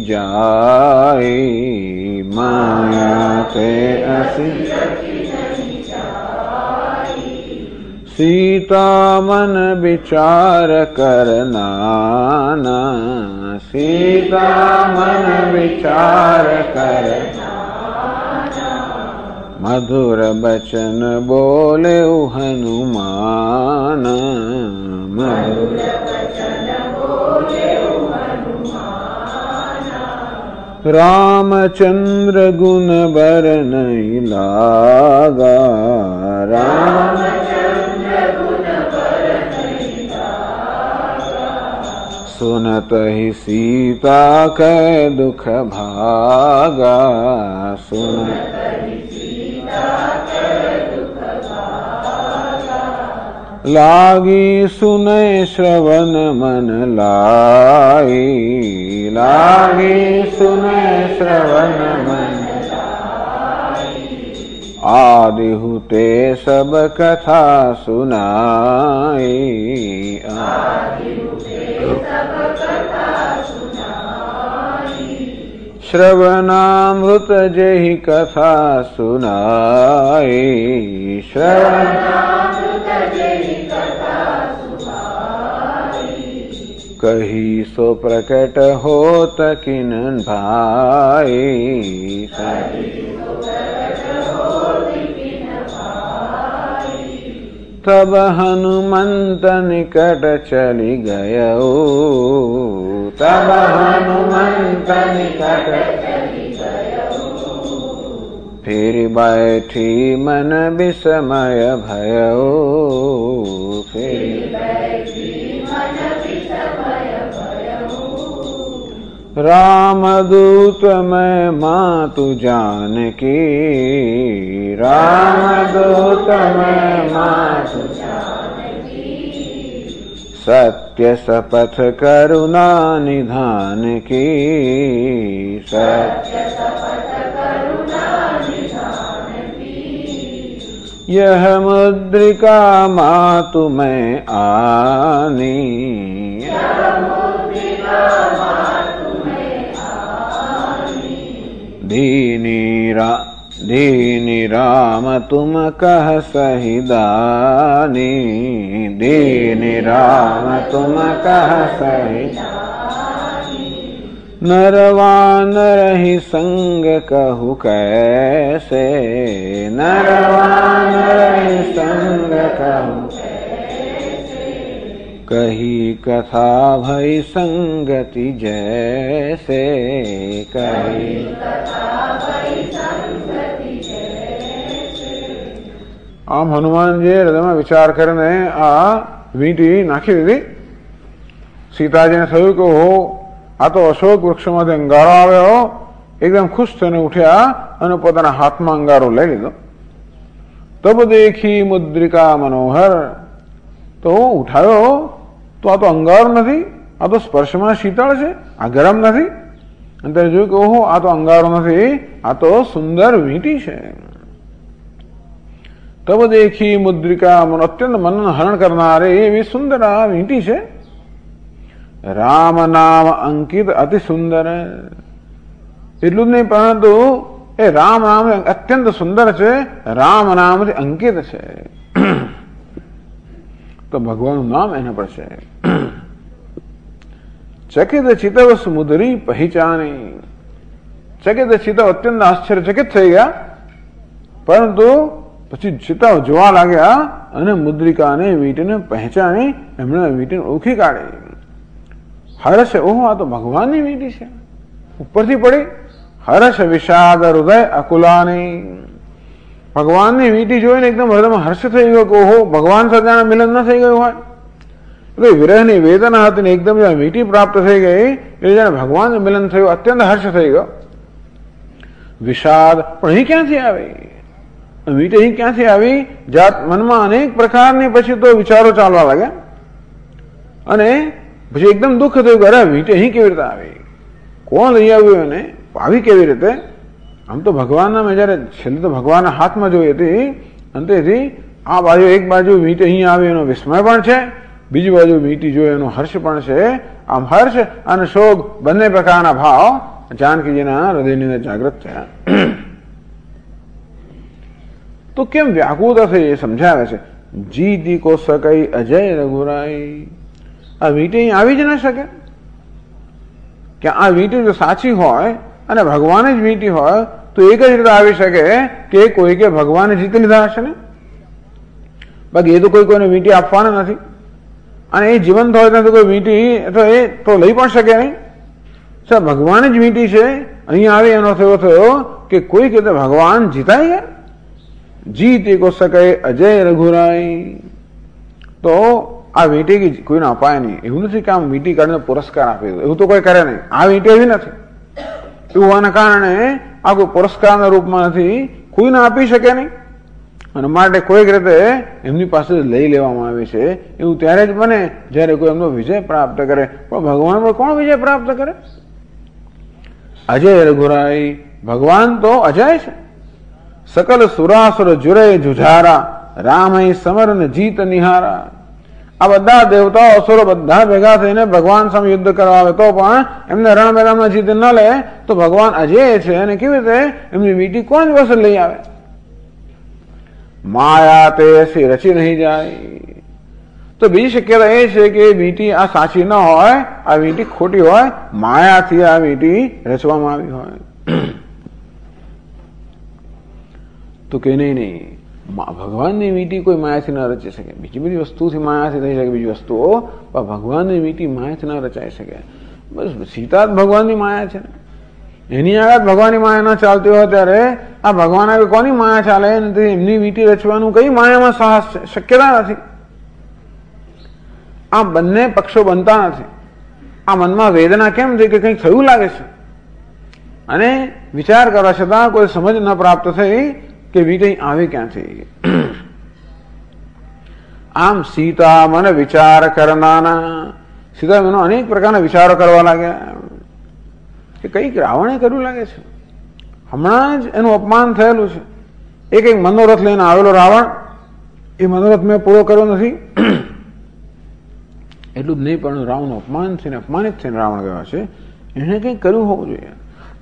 जाई, माया ते असिरचि नहीं जाई, सीता मन विचार करना, सीता मन विचार करना, मधुर बचन बोले हनुमान, मधुर बचन बोले हनुमान, रामचंद्र गुण बर नहीं लागा, रामचंद्र गुण बर नहीं लागा, सुनत ही सीता कै दुख भागा, सुनत ही सीता कै दुख भागा, लागी सुने श्रवण मन लाई, लागी सुने श्रवण मन लाई, आदि हुते सब कथा सुनाई, आदि हुते सब कथा सुनाई, श्रवणामृत जेहि कथा सुनाई, श्रवणामृत जेहि कथा सुनाई, कही सो प्रकट होत किन भाई। तब हनुमंत निकट चली गयो, तब हनुमंत निकट फिर बैठी मन विस्मय भयो, फिर रामदूत मैं मातु जानकी, रामदूत मैं मातु जानकी, सत्य शपथ करुणा निधान की, सत्य शपथ करुणा निधान की। यह मुद्रिका मातु मैं आनी, यह मुद्रिका दीनी राम तुम कह सही दानी, दीनी राम तुम कह सही नरवान रही संग कहु कैसे, नरवान रही संग कहु कही कथा भई संगति जैसे, कही આમ હનુમાનજી હૃદયમાં વિચાર કરીને આ વીંટી નાખી દીધી. સીતાજીને થયું કે હો આ તો અશોક વૃક્ષમાંથી અંગારો આવ્યો. એકદમ ખુશ થઈને ઉઠ્યા અને પોતાના હાથમાં અંગારો લઈ લીધો. તબ દેખી મુદ્રિકા મનોહર, તો ઉઠાયો તો આ તો અંગારો નથી, આ તો સ્પર્શમાં શીતળ છે, આ ગરમ નથી. અને ત્યારે જોયું કે ઓહો આ તો અંગારો નથી, આ તો સુંદર વીંટી છે. તબ દેખી મુદ્રિકા મન, અત્યંત મનન હરણ કરનારે એવી સુંદર આ વીંટી છે. રામ નામ અંકિત અતિ સુંદર, એટલું જ નહીં પરંતુ એ રામ નામ અત્યંત સુંદર છે, રામ નામથી અંકિત છે. તો ભગવાનનું નામ એના પર છે. ચકિત ચિતવ સુમુદરી પહેચાની, ચકિત ચિતવ અત્યંત આશ્ચર્યચકિત થઈ ગયા, પરંતુ પછી ચિતવ જોવા લાગ્યા અને મુદ્રિકાને વીંટીને પહેચાની એમણે વીંટીને ઓળખી કાઢી. હર્ષ, ઓહો આ તો ભગવાનની વીંટી છે. ઉપરથી પડી હર્ષ વિષાદ હૃદય અકુલાની, ભગવાનની વીંટી જોઈને એકદમ હૃદયમાં હર્ષ થઈ ગયો કે ઓહો ભગવાન સાથે મિલન ન થઈ ગયું હોય. એટલે વિરહની વેદના હતી ને એકદમ વીંટી પ્રાપ્ત થઈ ગઈ એટલે જાણે ભગવાન મિલન થયું, અત્યંત હર્ષ થઈ ગયો. વિષાદ, પણ અહીં ક્યાંથી આવી વીંટી, અહીં ક્યાંથી આવી? જાત મનમાં અનેક પ્રકારની પછી તો વિચારો ચાલવા લાગ્યા અને પછી એકદમ દુઃખ થયું કે અરે વીંટી અહીં કેવી રીતે આવી, કોણ લઈ આવ્યું એને, આવી કેવી રીતે? આમ તો ભગવાનના મેં જયારે છેલ્લે તો ભગવાનના હાથમાં જોઈ હતી, અંતેથી આ બાજુ એક બાજુ વીંટી અહીં આવી એનો વિસ્મય પણ છે, બીજી બાજુ વીંટી જોઈ એનો હર્ષ પણ છે. આમ હર્ષ અને શોક બંને પ્રકારના ભાવ જાનકીજીના હૃદયની અંદર જાગૃત થયા. તો કેમ વ્યાકુળ થઈ એ સમજાવે છે. જીતી કો સકઈ અજય રઘુરાઈ, આ વીંટી અહીં આવી જ ન શકે. કે આ વીંટી જો સાચી હોય અને ભગવાન જ વીંટી હોય તો એક જ રીતે આવી શકે કે કોઈ કે ભગવાને જીતી લીધા હશે ને, બાકી એ તો કોઈને વીંટી આપવાના નથી. અને એ જીવંત હોય તો કોઈ વીંટી તો એ તો લઈ પણ શકે નહીં. ભગવાન જ વીંટી છે, અહીંયા આવી એનો થયો કે કોઈ કે ભગવાન જીતાઈ ગયા. જીતી કો સકે અજય રઘુરાઈ, તો આ વીંટી કોઈને અપાય નહીં. એવું નથી કે આમ વીંટી કાઢીને પુરસ્કાર આપી દો, એવું તો કોઈ કરે નહીં. આ વીંટી એવી નથી. એવું હોવાના કારણે આ કોઈ પુરસ્કારના રૂપમાં નથી, કોઈને આપી શકે નહીં અને માટે કોઈક રીતે એમની પાસે લઈ લેવામાં આવે છે. એવું ત્યારે જ બને જયારે કોઈ એમનો વિજય પ્રાપ્ત કરે. પણ ભગવાન પર કોણ વિજય પ્રાપ્ત કરે? અજય રઘુરાઈ, ભગવાન તો અજય છે. સકલ સુરાસુર જુરે જુઝારા, રામ સમર ને જીત નિહારા. આ બધા દેવતાઓ અસુરો બધા ભેગા થઈને ભગવાન સામે યુદ્ધ કરવા આવે તો પણ એમને રણ મેદાનમાં જીત ન લે તો ભગવાન અજય છે. અને કેવી રીતે એમની વીંટી કોણ દિવસ લઈ આવે? માયા તે એસી રચી નહીં જાય. તો બીજી શક્યતા એ છે કે વીંટી આ સાચી ન હોય, આ વીંટી ખોટી હોય, માયાથી આ વીંટી રચવામાં આવી હોય. તો કે નહીં, ભગવાનની વીંટી કોઈ માયાથી ન રચી શકે. બીજી બધી વસ્તુથી માયાથી થઈ શકે બીજી વસ્તુઓ, પણ ભગવાનની વીંટી માયાથી ન રચાઈ શકે. બસ સીતા જ ભગવાનની માયા છે ને, એની આગળ ભગવાનની માયા ન ચાલતી હોય ત્યારે આ ભગવાન આગળ કોની માયા ચાલે નથી? એમની વીંટી રચવાનું કઈ માયામાં સાહસ છે? શક્યતા નથી. આ બંને પક્ષો બનતા નથી. આ મનમાં વેદના કેમ થઈ કે કંઈક થયું લાગે છે, અને વિચાર કરવા છતાં કોઈ સમજ ન પ્રાપ્ત થઈ કે વીંટી આવી ક્યાંથી. આમ સીતા મને વિચાર કરનાના, સીતા મને અનેક પ્રકારના વિચારો કરવા લાગ્યા કે કંઈક રાવણે કર્યું લાગે છે. હમણાં જ એનું અપમાન થયેલું છે. એક મનોરથ લઈને આવેલો રાવણ, એ મનોરથ મેં પૂરો કર્યો નથી. એટલું જ નહીં, પણ રાવણનું અપમાન થઈને અપમાનિત થઈને રાવણ ગયો છે. એને કંઈક કર્યું હોવું જોઈએ.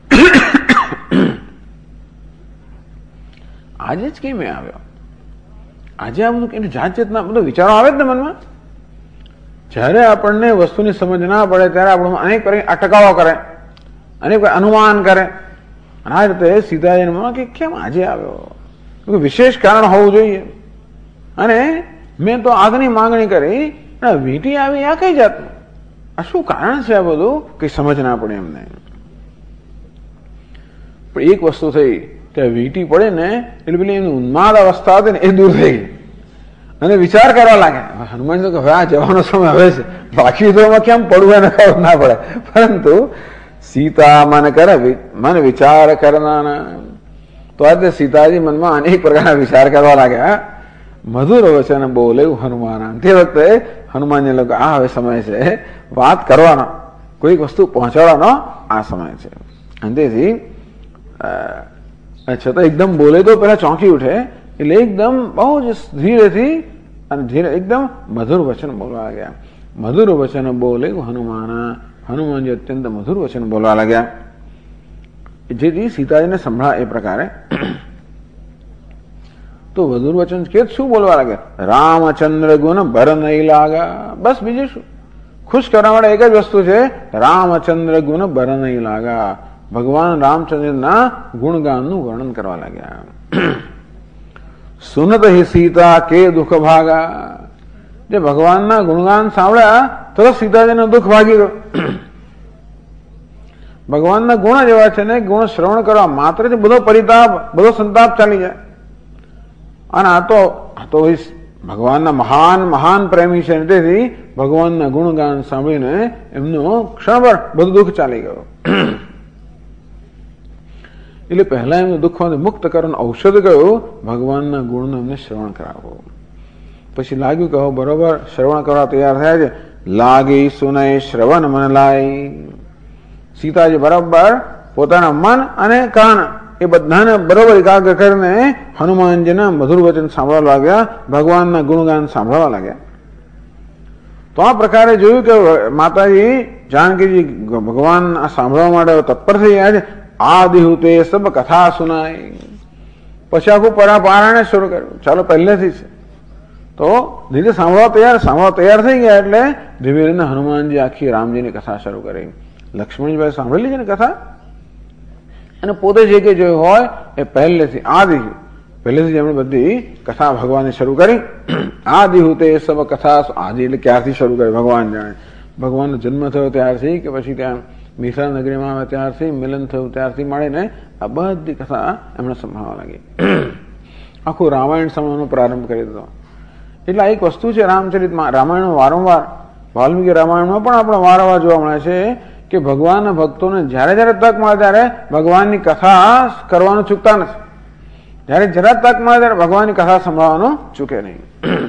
આજે જ કેમ આવ્યો? આજે આ બધું એની જાત જાતના બધો વિચારો આવે જ ને મનમાં. જયારે આપણને વસ્તુની સમજ ના પડે ત્યારે આપણે અનેક અટકાવો કરે, અનેક અનુમાન કરે. અને આ રીતે સીતાજીને મનમાં કે કેમ આજે આવ્યો? વિશેષ કારણ હોવું જોઈએ. અને મેં તો આગની માંગણી કરી, વીંટી આવી આ કઈ જાતનું? આ શું કારણ છે? આ બધું કઈ સમજ ના પડે એમને. પણ એક વસ્તુ થઈ, ત્યાં વીંટી પડે ને એટલે પેલી એમની ઉન્માદ અવસ્થા હતી ને એ દૂર થઈ ગઈ, અને વિચાર કરવા લાગ્યા. હનુમાન તો હવે આ જવાનો સમય હવે છે, બાકી તો એમાં કેમ પડવું એને ખબર ના પડે. પરંતુ સીતા મને વિચાર કરનાના, તો આજે સીતાજી મનમાં અનેક પ્રકારના વિચાર કરવા લાગ્યા. મધુર વચન બોલે હનુમાન. તે વખતે હનુમાનજી લોકો આ હવે સમય છે વાત કરવાનો, કોઈક વસ્તુ પહોંચાડવાનો આ સમય છે. અને તેથી છતાં એકદમ બોલે તો પેલા ચોંકી ઉઠે, એટલે એકદમ બહુ જ ધીરેથી અને ધીરે એકદમ મધુર વચન બોલવા લાગ્યા. મધુર વચન બોલે હનુમાનજી અત્યંત મધુર વચન બોલવા લાગ્યા, જેથી સીતાજીને સંભળાય એ પ્રકારે. તો મધુર વચન કે શું બોલવા લાગ્યા? રામચંદ્ર ગુણ ભર નહીં લાગા. બસ બીજું શું? ખુશ કરવા માટે એક જ વસ્તુ છે, રામચંદ્ર ગુણ ભર નહીં લાગા. ભગવાન રામચંદ્રના ગુણગાનનું વર્ણન કરવા લાગ્યા. સુનત હિ સીતા કે દુઃખ ભાગા. જે ભગવાનના ગુણગાન સાંભળ્યા તો સીતાજીનું દુઃખ ભાગી ગયું. ભગવાનના ગુણ જ એવા છે ને, ગુણ શ્રવણ કરવા માત્ર બધો પરિતાપ, બધો સંતાપ ચાલી જાય. અને આ તો ભગવાનના મહાન મહાન પ્રેમી છે, તેથી ભગવાનના ગુણગાન સાંભળીને એમનું ક્ષણભર બધું દુઃખ ચાલી ગયું. એટલે પહેલા એમને દુઃખમાંથી મુક્ત કરવાનું ઔષધ કયું? ભગવાનના ગુણનું એમને શ્રવણ કરાવવું. પછી લાગ્યું કે બરોબર શ્રવણ કરવા તૈયાર થયા છે. લાગી સુનય શ્રવણ મન લાય. સીતાજી બરાબર પોતાના મન અને કાન એ બધાને બરોબર એકાગ્ર કરીને હનુમાનજીના મધુર વચન સાંભળવા લાગ્યા, ભગવાનના ગુણગાન સાંભળવા લાગ્યા. તો આ પ્રકારે જોયું કે માતાજી જાનકીજી ભગવાન સાંભળવા માટે તત્પર થઈ ગયા છે. આદિહુતે સબ કથા સુનાય. પછી આખું પારાયણ શરૂ કર્યું. ચાલો પહેલેથી છે તો ધીરે સાંભળવા તૈયાર થઈ ગયા. એટલે ધીમે ધીમે હનુમાનજી આખી રામજીની કથા શરૂ કરી. લક્ષ્મણજીભાઈ સાંભળેલી છે ને કથા, અને પોતે જે કે જોયું હોય એ પહેલેથી પહેલેથી એમણે બધી કથા ભગવાનની શરૂ કરી. આદિહુતે સબ કથા. આદિ એટલે ક્યારથી શરૂ કરી ભગવાન જાણે. ભગવાનનો જન્મ થયો ત્યારથી કે પછી ત્યાં મિથિલા નગરીમાં આવે ત્યારથી, મિલન થયું ત્યારથી મળીને આ બધી કથા એમણે સંભળાવવા લાગી. આખું રામાયણ સમયનો પ્રારંભ કરી દીધો. એટલે એક વસ્તુ છે રામચરિતમાં, રામાયણ વારંવાર, વાલ્મીકી રામાયણમાં પણ આપણે વારંવાર જોવા મળે છે કે ભગવાનના ભક્તોને જયારે જયારે તક મળે ત્યારે ભગવાનની કથા કરવાનું ચૂકતા નથી. જયારે જરા તક મળે ત્યારે ભગવાનની કથા સંભળાવવાનું ચૂકે નહીં.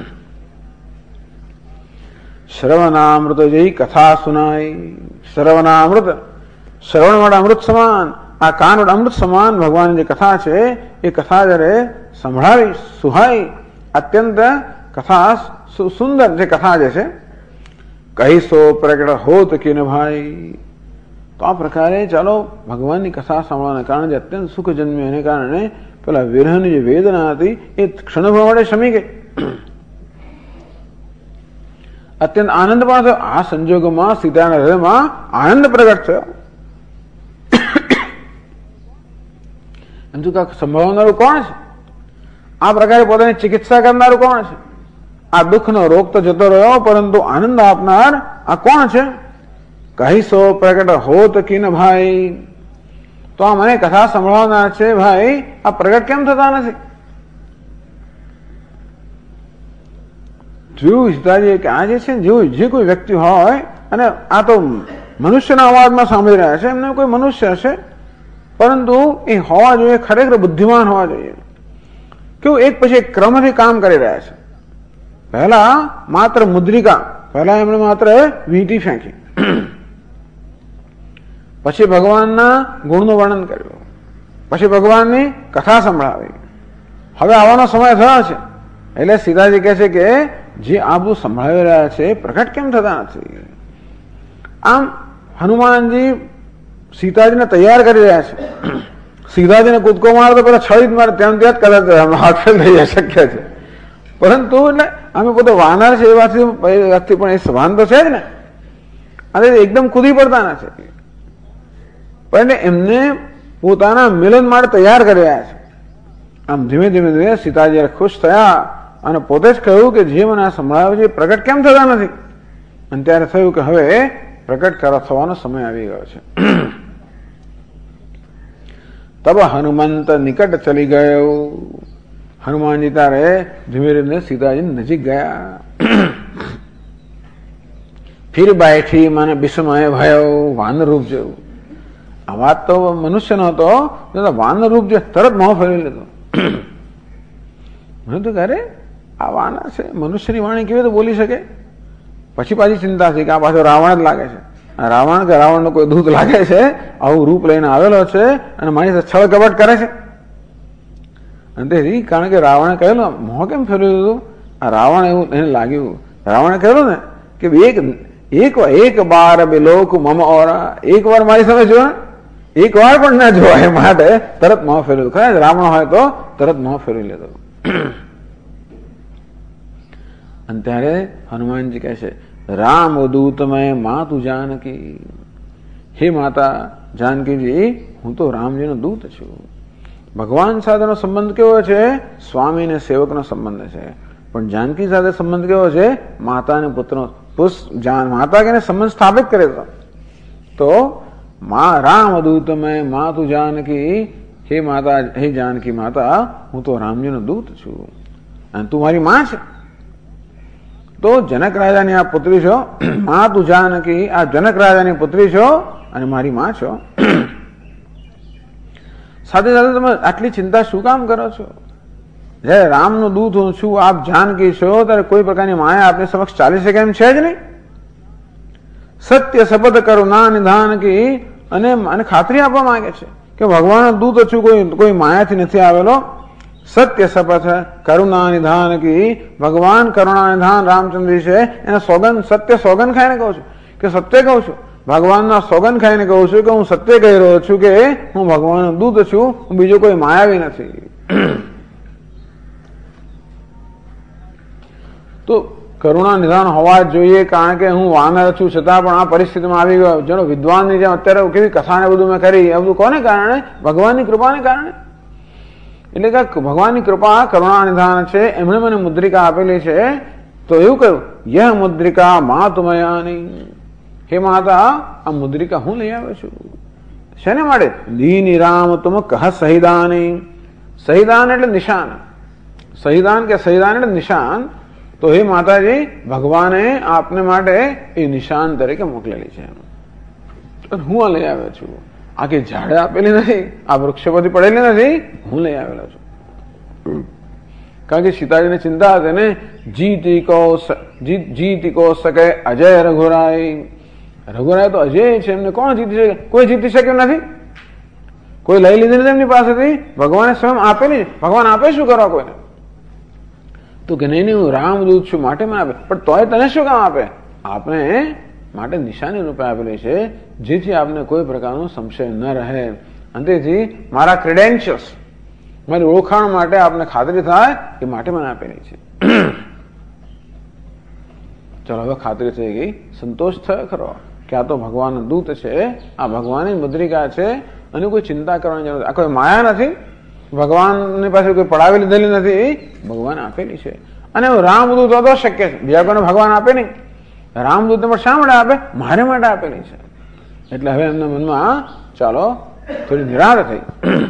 શ્રવણામૃત જય કથા સુનાય. શ્રવણામૃત, શ્રવણ માટે અમૃત સમાન, આ કાન વડે અમૃત સમાન ભગવાનની જે કથા છે એ કથા જયારે સંભળાવી સુહાઈ, અત્યંત કથા સુંદર જે કથા જે છે, કહીશો પ્રગટ હોત કે ન ભાઈ. તો આ પ્રકારે ચાલો ભગવાનની કથા સાંભળવાના કારણે જે અત્યંત સુખ જન્મ્યું એને કારણે પેલા વિરહની જે વેદના હતી એ ક્ષણભર માટે શમી ગઈ. અત્યંત આનંદ પણ થયો. આ સંજોગોમાં સીતાના હૃદયમાં આનંદ પ્રગટ થયો. એમ તો કાંઈક સંભળાવનારું કોણ છે? આ પ્રકારે પોતાની ચિકિત્સા કરનારું કોણ છે? આ દુઃખનો રોગ તો જતો રહ્યો, પરંતુ આનંદ આપનાર આ કોણ છે? કહી સો પ્રગટ હોત કિન ભાઈ. તો આ મને કથા સંભળાવનાર છે ભાઈ, આ પ્રગટ કેમ થતા નથી? જોયું સીતાજી કે આ જે છે જે કોઈ વ્યક્તિ હોય, અને આ તો મનુષ્યના અવાજમાં સાંભળી રહ્યા છે, એમને કોઈ મનુષ્ય હશે, પરંતુ એ હોવા જોઈએ ખરેખર બુદ્ધિમાન હોવા જોઈએ. કેવું એક પછી એક ક્રમથી કામ કરી રહ્યા છે. પહેલા માત્ર મુદ્રિકા, પહેલા એમણે માત્ર વીંટી ફેંકી, પછી ભગવાનના ગુણનું વર્ણન કર્યું, પછી ભગવાનની કથા સંભળાવી. હવે આવવાનો સમય થયો છે, એટલે સીતાજી કહે છે કે જે આ બધું સંભળાવી રહ્યા છે પ્રગટ કેમ થતા નથી? આમ હનુમાનજી સીતાજીને તૈયાર કરી રહ્યા છે. સીતાજીને કૂદકો મારે તો પેલા છળી જ મારે ત્યાં ત્યાં જ કદાચ હાથફેલ થઈ જાય શક્ય છે, પરંતુ એટલે અમે પોતે વાનર છે એ વાતથી પણ એ સભાન તો છે જ ને, અને એકદમ કૂદી પડતા નથી, પણ એમને પોતાના મિલન માટે તૈયાર કરી રહ્યા છે. આમ ધીમે ધીમે ધીમે સીતાજી ખુશ થયા અને પોતે જ કહ્યું કે જે મને આ સંભળાવ્યું છે પ્રગટ કેમ થતા નથી? અને ત્યારે થયું કે હવે પ્રગટ થવાનો સમય આવી ગયો છે. તબ હનુમંત નિકટ ચલી ગયો. હનુમાનજી તારે ધીમે ધીમે સીતાજી નજીક ગયા. ફિર બેઠી મને બિસ્મય ભયો. વાનર રૂપ જેવું. આ વાત તો મનુષ્ય નો હતો, વાનર રૂપ જે તરત મોં ફેરવી લીધો. મને તો અરે આ વાનર છે, મનુષ્યની વાણી કેવી રીતે બોલી શકે? પછી પાછી ચિંતા થઈ કે આ પાછો રાવણ જ લાગે છે. રાવણ કે રાવણનો કોઈ દૂત લાગે છે, આવું રૂપ લઈને આવેલો છે અને મારી સાથે છળ કપટ કરે છે. અને તેથી કારણ કે રાવણે કહેલું મોં કેમ ફેરવી દીધું? આ રાવણ એવું એને લાગ્યું. રાવણે કહેલું ને કે એક બાર બિલોક મમ ઓરા, એક વાર મારી સામે જોવા, એક વાર પણ ના જોવાય માટે તરત મોં ફેરવી લીધું. ખરા રાવણ હોય તો તરત મોં ફેરવી લેતો. અને ત્યારે હનુમાનજી કહે છે રામ દૂતમય મા તું જાનકી. હે માતા જાનકીજી, હું તો રામજીનો દૂત છું. ભગવાન સાથેનો સંબંધ કેવો છે? સ્વામી અને સેવકનો સંબંધ છે. પણ જાનકી સાથે સંબંધ કેવો છે? માતા અને પુત્રનો. માતા કે સંબંધ સ્થાપિત કરે તો રામ દૂતમય મા તું જાનકી. હે માતા, હે જાનકી માતા, હું તો રામજીનો દૂત છું અને તું મારી માં છે. તો જનક રાજાની આ પુત્રી છો, મા તું જાનકી, આ જનક રાજાની પુત્રી છો અને મારી માં છો. સાથે સાથે તમે આટલી ચિંતા શું કામ કરો છો? જયારે રામનો દૂત હું છું, આપ જાનકી છો, ત્યારે કોઈ પ્રકારની માયા આપની સમક્ષ ચાલી શકે એમ છે જ નહીં. સત્ય શપથ કરુણા નિધાન કી, અને ખાતરી આપવા માંગે છે કે ભગવાનનો દૂત છું, કોઈ માયાથી નથી આવેલો. સત્ય શપથ કરુણા નિધાન કી, ભગવાન કરુણા નિધાન રામચંદ્ર છે, એને સોગન, સત્ય સોગન ખાઈને કહું છું કે સત્ય કહું છું. ભગવાનના સોગન ખાઈને કહું છું કે હું સત્ય કહી રહ્યો છું કે હું ભગવાનનો દૂત છું, હું બીજો કોઈ માયાવી નથી. તો કરુણા નિધાન હોવા જ જોઈએ, કારણ કે હું વાનર છું છતાં પણ આ પરિસ્થિતિમાં આવી ગયો. જેનો વિદ્વાનની જેમ અત્યારે કેવી કથાને બધું મેં કરી, એ બધું કોને કારણે? ભગવાનની કૃપાને કારણે. એટલે કે ભગવાનની કૃપા કરુણા નિધાન છે. એમણે મને મુદ્રિકા આપેલી છે. તો એવું કહ્યું, યહ મુદ્રિકા મા તુમયાની. હે માતા, આ મુદ્રિકા હું લઈ આવ્યો છું. શેને માટે? દીની રામ તુમ કહ સહિદાની. સહિદાન એટલે નિશાન. સહિદાન કે સહિદાન એટલે નિશાન. તો હે માતાજી, ભગવાને આપને માટે એ નિશાન તરીકે મોકલેલી છે. હું આ લઈ આવ્યો છું. આ કે ઝાડે આપેલી નથી, આ વૃક્ષ પરથી પડેલી નથી, હું લઈ આવેલો છું. કારણ કે સીતાજીને ચિંતા હતી ને, જીતી કો શકે અજય રઘુરાય. રઘુરાય તો અજય છે, એમને કોણ જીતી શકે? કોઈ જીતી શક્યું નથી. કોઈ લઈ લીધી નથી એમની પાસેથી, ભગવાને સ્વયં આપેલી. ભગવાન આપે શું કરવા કોઈને? તો કે નહીં, હું રામદૂત છું માટે મને આપે. પણ તોય તને શું કામ આપે? આપણે માટે નિશાની રૂપે આપેલી છે, જેથી આપને કોઈ પ્રકારનો સંશય ન રહે. અને તેથી મારા ક્રેડેન્શિયલ્સ, મારી ઓળખાણ માટે આપને ખાતરી થાય એ માટે મને આપેલી છે. ચલો હવે ખાતરી થઈ ગઈ, સંતોષ થયો ખરો કે આ તો ભગવાન દૂત છે, આ ભગવાનની મુદ્રિકા છે અને કોઈ ચિંતા કરવાની જરૂર, આ કોઈ માયા નથી, ભગવાનની પાસે કોઈ પડાવી લીધેલી નથી, ભગવાન આપેલી છે. અને રામદૂત તો શક્ય છે, બીજા કોઈને ભગવાન આપે નહીં, રામદૂત પણ શા માટે આપે? મારે માટે આપેલી છે. એટલે હવે એમના મનમાં ચાલો થોડી નિરાશ થઈ.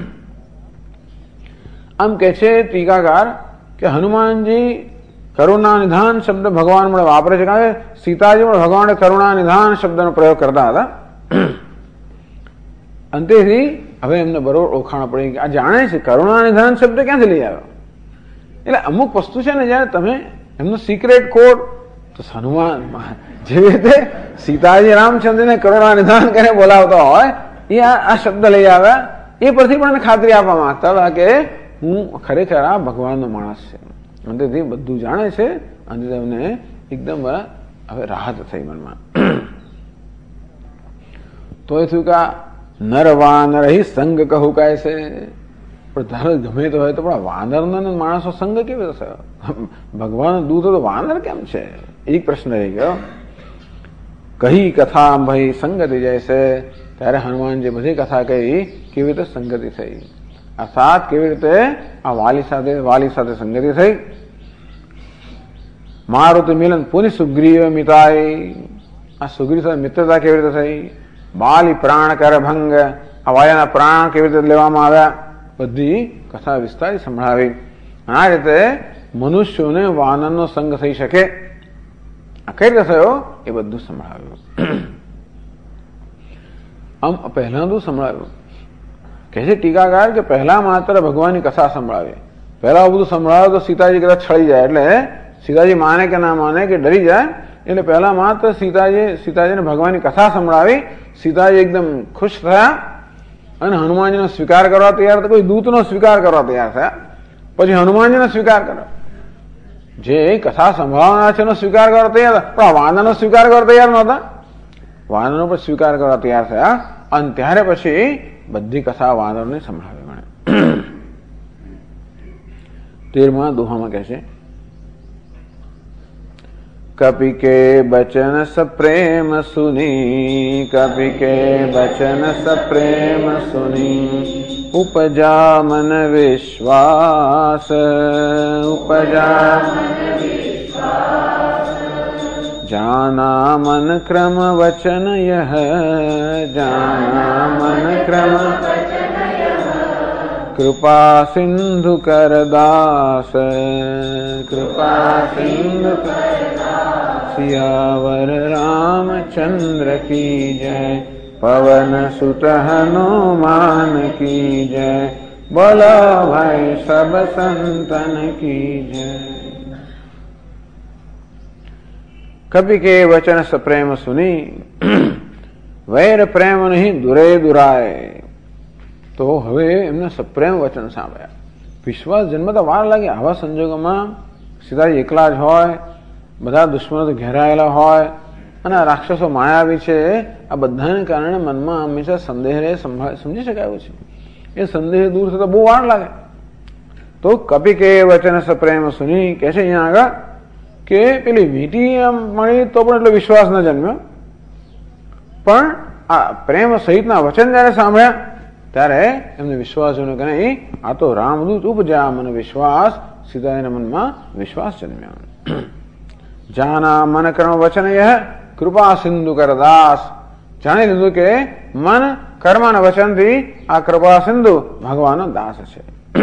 આમ કે છે ટીકાકાર કે હનુમાનજી કરુણા નિધાન શબ્દ ભગવાન મળે વાપરે છે, કારણ કે સીતાજી પણ ભગવાને કરુણા નિધાન શબ્દનો પ્રયોગ કરતા હતા. અંતેથી હવે એમને બરોબર ઓળખાણ પડી કે આ જાણે છે કરુણા નિધાન શબ્દ ક્યાંથી લઈ આવ્યો. એટલે અમુક વસ્તુ છે ને, જયારે તમે એમનો સિક્રેટ કોડ, તો હનુમાન જેવી રીતે સીતાજી રામચંદ્રને કરુણા નિધાન કરીને બોલાવતા હોય, એ આ શબ્દ લઈ આવ્યા. એ પરથી પણ ખાતરી આપવા માંગતા હતા કે હું ખરેખર આ ભગવાનનો માણસ છે. અંતેથી બધું જાણે છે અને તેમને એકદમ હવે રાહત થઈ મનમાં. તો એ થયું કે નર વાનર સંગ કહું કાય છે, પણ ધારો ગમે તો હોય તો પણ વાનર માણસો સંગ કેવી રીતે? ભગવાન દૂત તો વાનર કેમ છે? એક પ્રશ્ન રહી ગયો. કહી કથા ભાઈ સંગતિ જાય છે, ત્યારે હનુમાનજી બધી કથા કહી કેવી રીતે સંગતિ થઈ. આ સાત કેવી રીતે આ વાલી સાથે સંગતિ થઈ. મારુતિ મિલન પુનિ સુગ્રીવ મિતાય, આ સુગ્રીવ સાથે મિત્રતા કેવી રીતે થઈ. બાલી પ્રાણ કર ભંગ, આ વાયાના પ્રાણ કેવી રીતે લેવામાં આવ્યા, બધી કથા વિસ્તારી સંભળાવી. આ રીતે મનુષ્યોને વાનરનો સંગ થઈ શકે આ કઈ રીતે થયો એ બધું સંભળાવ્યું. આમ પહેલાનું સંભળાવ્યું કહે છે ટીકાકાર કે પહેલા માત્ર ભગવાનની કથા સંભળાવી. પહેલા બધું સંભળાવે તો સીતાજી કદાચ છળી જાય, એટલે સીતાજી માને કે ના માને કે ડરી જાય, એટલે પહેલા માત્ર સીતાજીને ભગવાનની કથા સંભળાવી. સીતાજી એકદમ ખુશ થયા અને હનુમાનજીનો સ્વીકાર કરવા તૈયાર, કોઈ દૂતનો સ્વીકાર કરવા તૈયાર થયા. પછી હનુમાનજીનો સ્વીકાર કર્યો, જે કથા સંભળાવનાર છે એનો સ્વીકાર કરવા તૈયાર હતા, પણ વાનરનો સ્વીકાર કરવા તૈયાર નહોતા. વાનરનો પણ સ્વીકાર કરવા તૈયાર થયા અને ત્યારે પછી બધી કથા વાનરને સંભળાવી મળે. 13મા દોહામાં કહે છે कपि के बचन सप्रेम सुनी, कपि के बचन सप्रेम सुनी, उपजा मन विश्वास, उपजा जाना मन क्रम वचन यह, जाना मन क्रम कृपा सिंधु कर दास, कृपा सिंधु सियावर रामचंद्र की जय, पवन सुत हनुमान की जय, बोलो भाई सब संतन की जय. कपि के वचन सप्रेम सुनी, वैर प्रेम नहीं दुरे दुराए. તો હવે એમને સપ્રેમ વચન સાંભળ્યા. વિશ્વાસ જન્મતા વાર લાગે. આવા સંજોગોમાં સીતાજી એકલા જ હોય, બધા દુશ્મનો ઘેરાયેલા હોય અને રાક્ષસો માયાવી છે, આ બધાને કારણે મનમાં હંમેશા સંદેહ રહે, સમજી શકાયું છે. એ સંદેહ દૂર થતા બહુ વાર લાગે. તો કપિ કે વચન સપ્રેમ સુની કહે છે અહીંયા આગળ કે પેલી વીંટી મળી તો પણ એટલો વિશ્વાસ ન જન્મ્યો, પણ આ પ્રેમ સહિતના વચન જયારે સાંભળ્યા ત્યારે એમને વિશ્વાસ જન્મ્યો કે નહીં, આ તો રામદૂત ઉપજા મને વિશ્વાસ, સીતાજીના મનમાં વિશ્વાસ જન્મ્યો. જાના મન કર્મ વચન યહ કૃપા સિંધુ કર દાસ. જાણી લીધું કે મન કર્મના વચનથી આ કૃપા સિંધુ ભગવાનનો દાસ છે.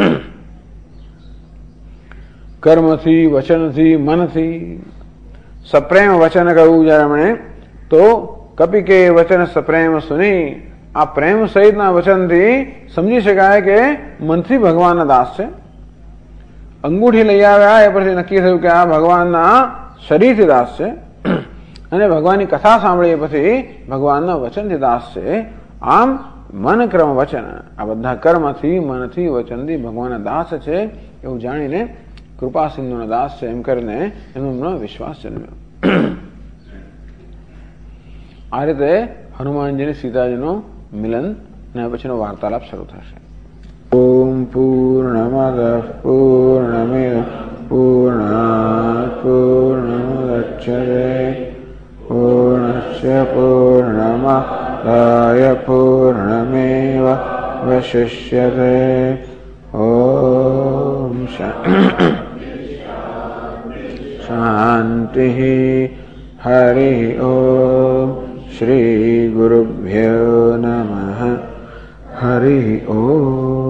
કર્મથી, વચનથી, મનથી સપ્રેમ વચન કહ્યું જયારે એમણે, તો કપિ કે વચન સપ્રેમ સુની, આ પ્રેમ સહિતના વચનથી સમજી શકાય કે મનથી ભગવાનના દાસ છે. અંગૂઠી લઈ આવ્યા એ પછી નક્કી થયું કે આ ભગવાનના શરીરથી દાસ છે અને ભગવાનની કથા સાંભળી પછી ભગવાનના વચનથી દાસ છે. આમ મન કર્મ વચન, આ બધા કર્મથી, મનથી, વચનથી ભગવાનના દાસ છે એવું જાણીને કૃપા સિંધુના દાસ છે એમ કરીને એમનો વિશ્વાસ જન્મ્યો. આ રીતે હનુમાનજી અને સીતાજીનો મિલન ને પછીનો વાર્તાલાપ શરૂ થશે. ઓમ પૂર્ણમદ પૂર્ણમિદ પૂર્ણાત પૂર્ણમુદચ્યતે वशिष्यते। ॐ शान्तिः। हरिः ॐ। श्रीगुरुभ्यो नमः। हरिः ॐ।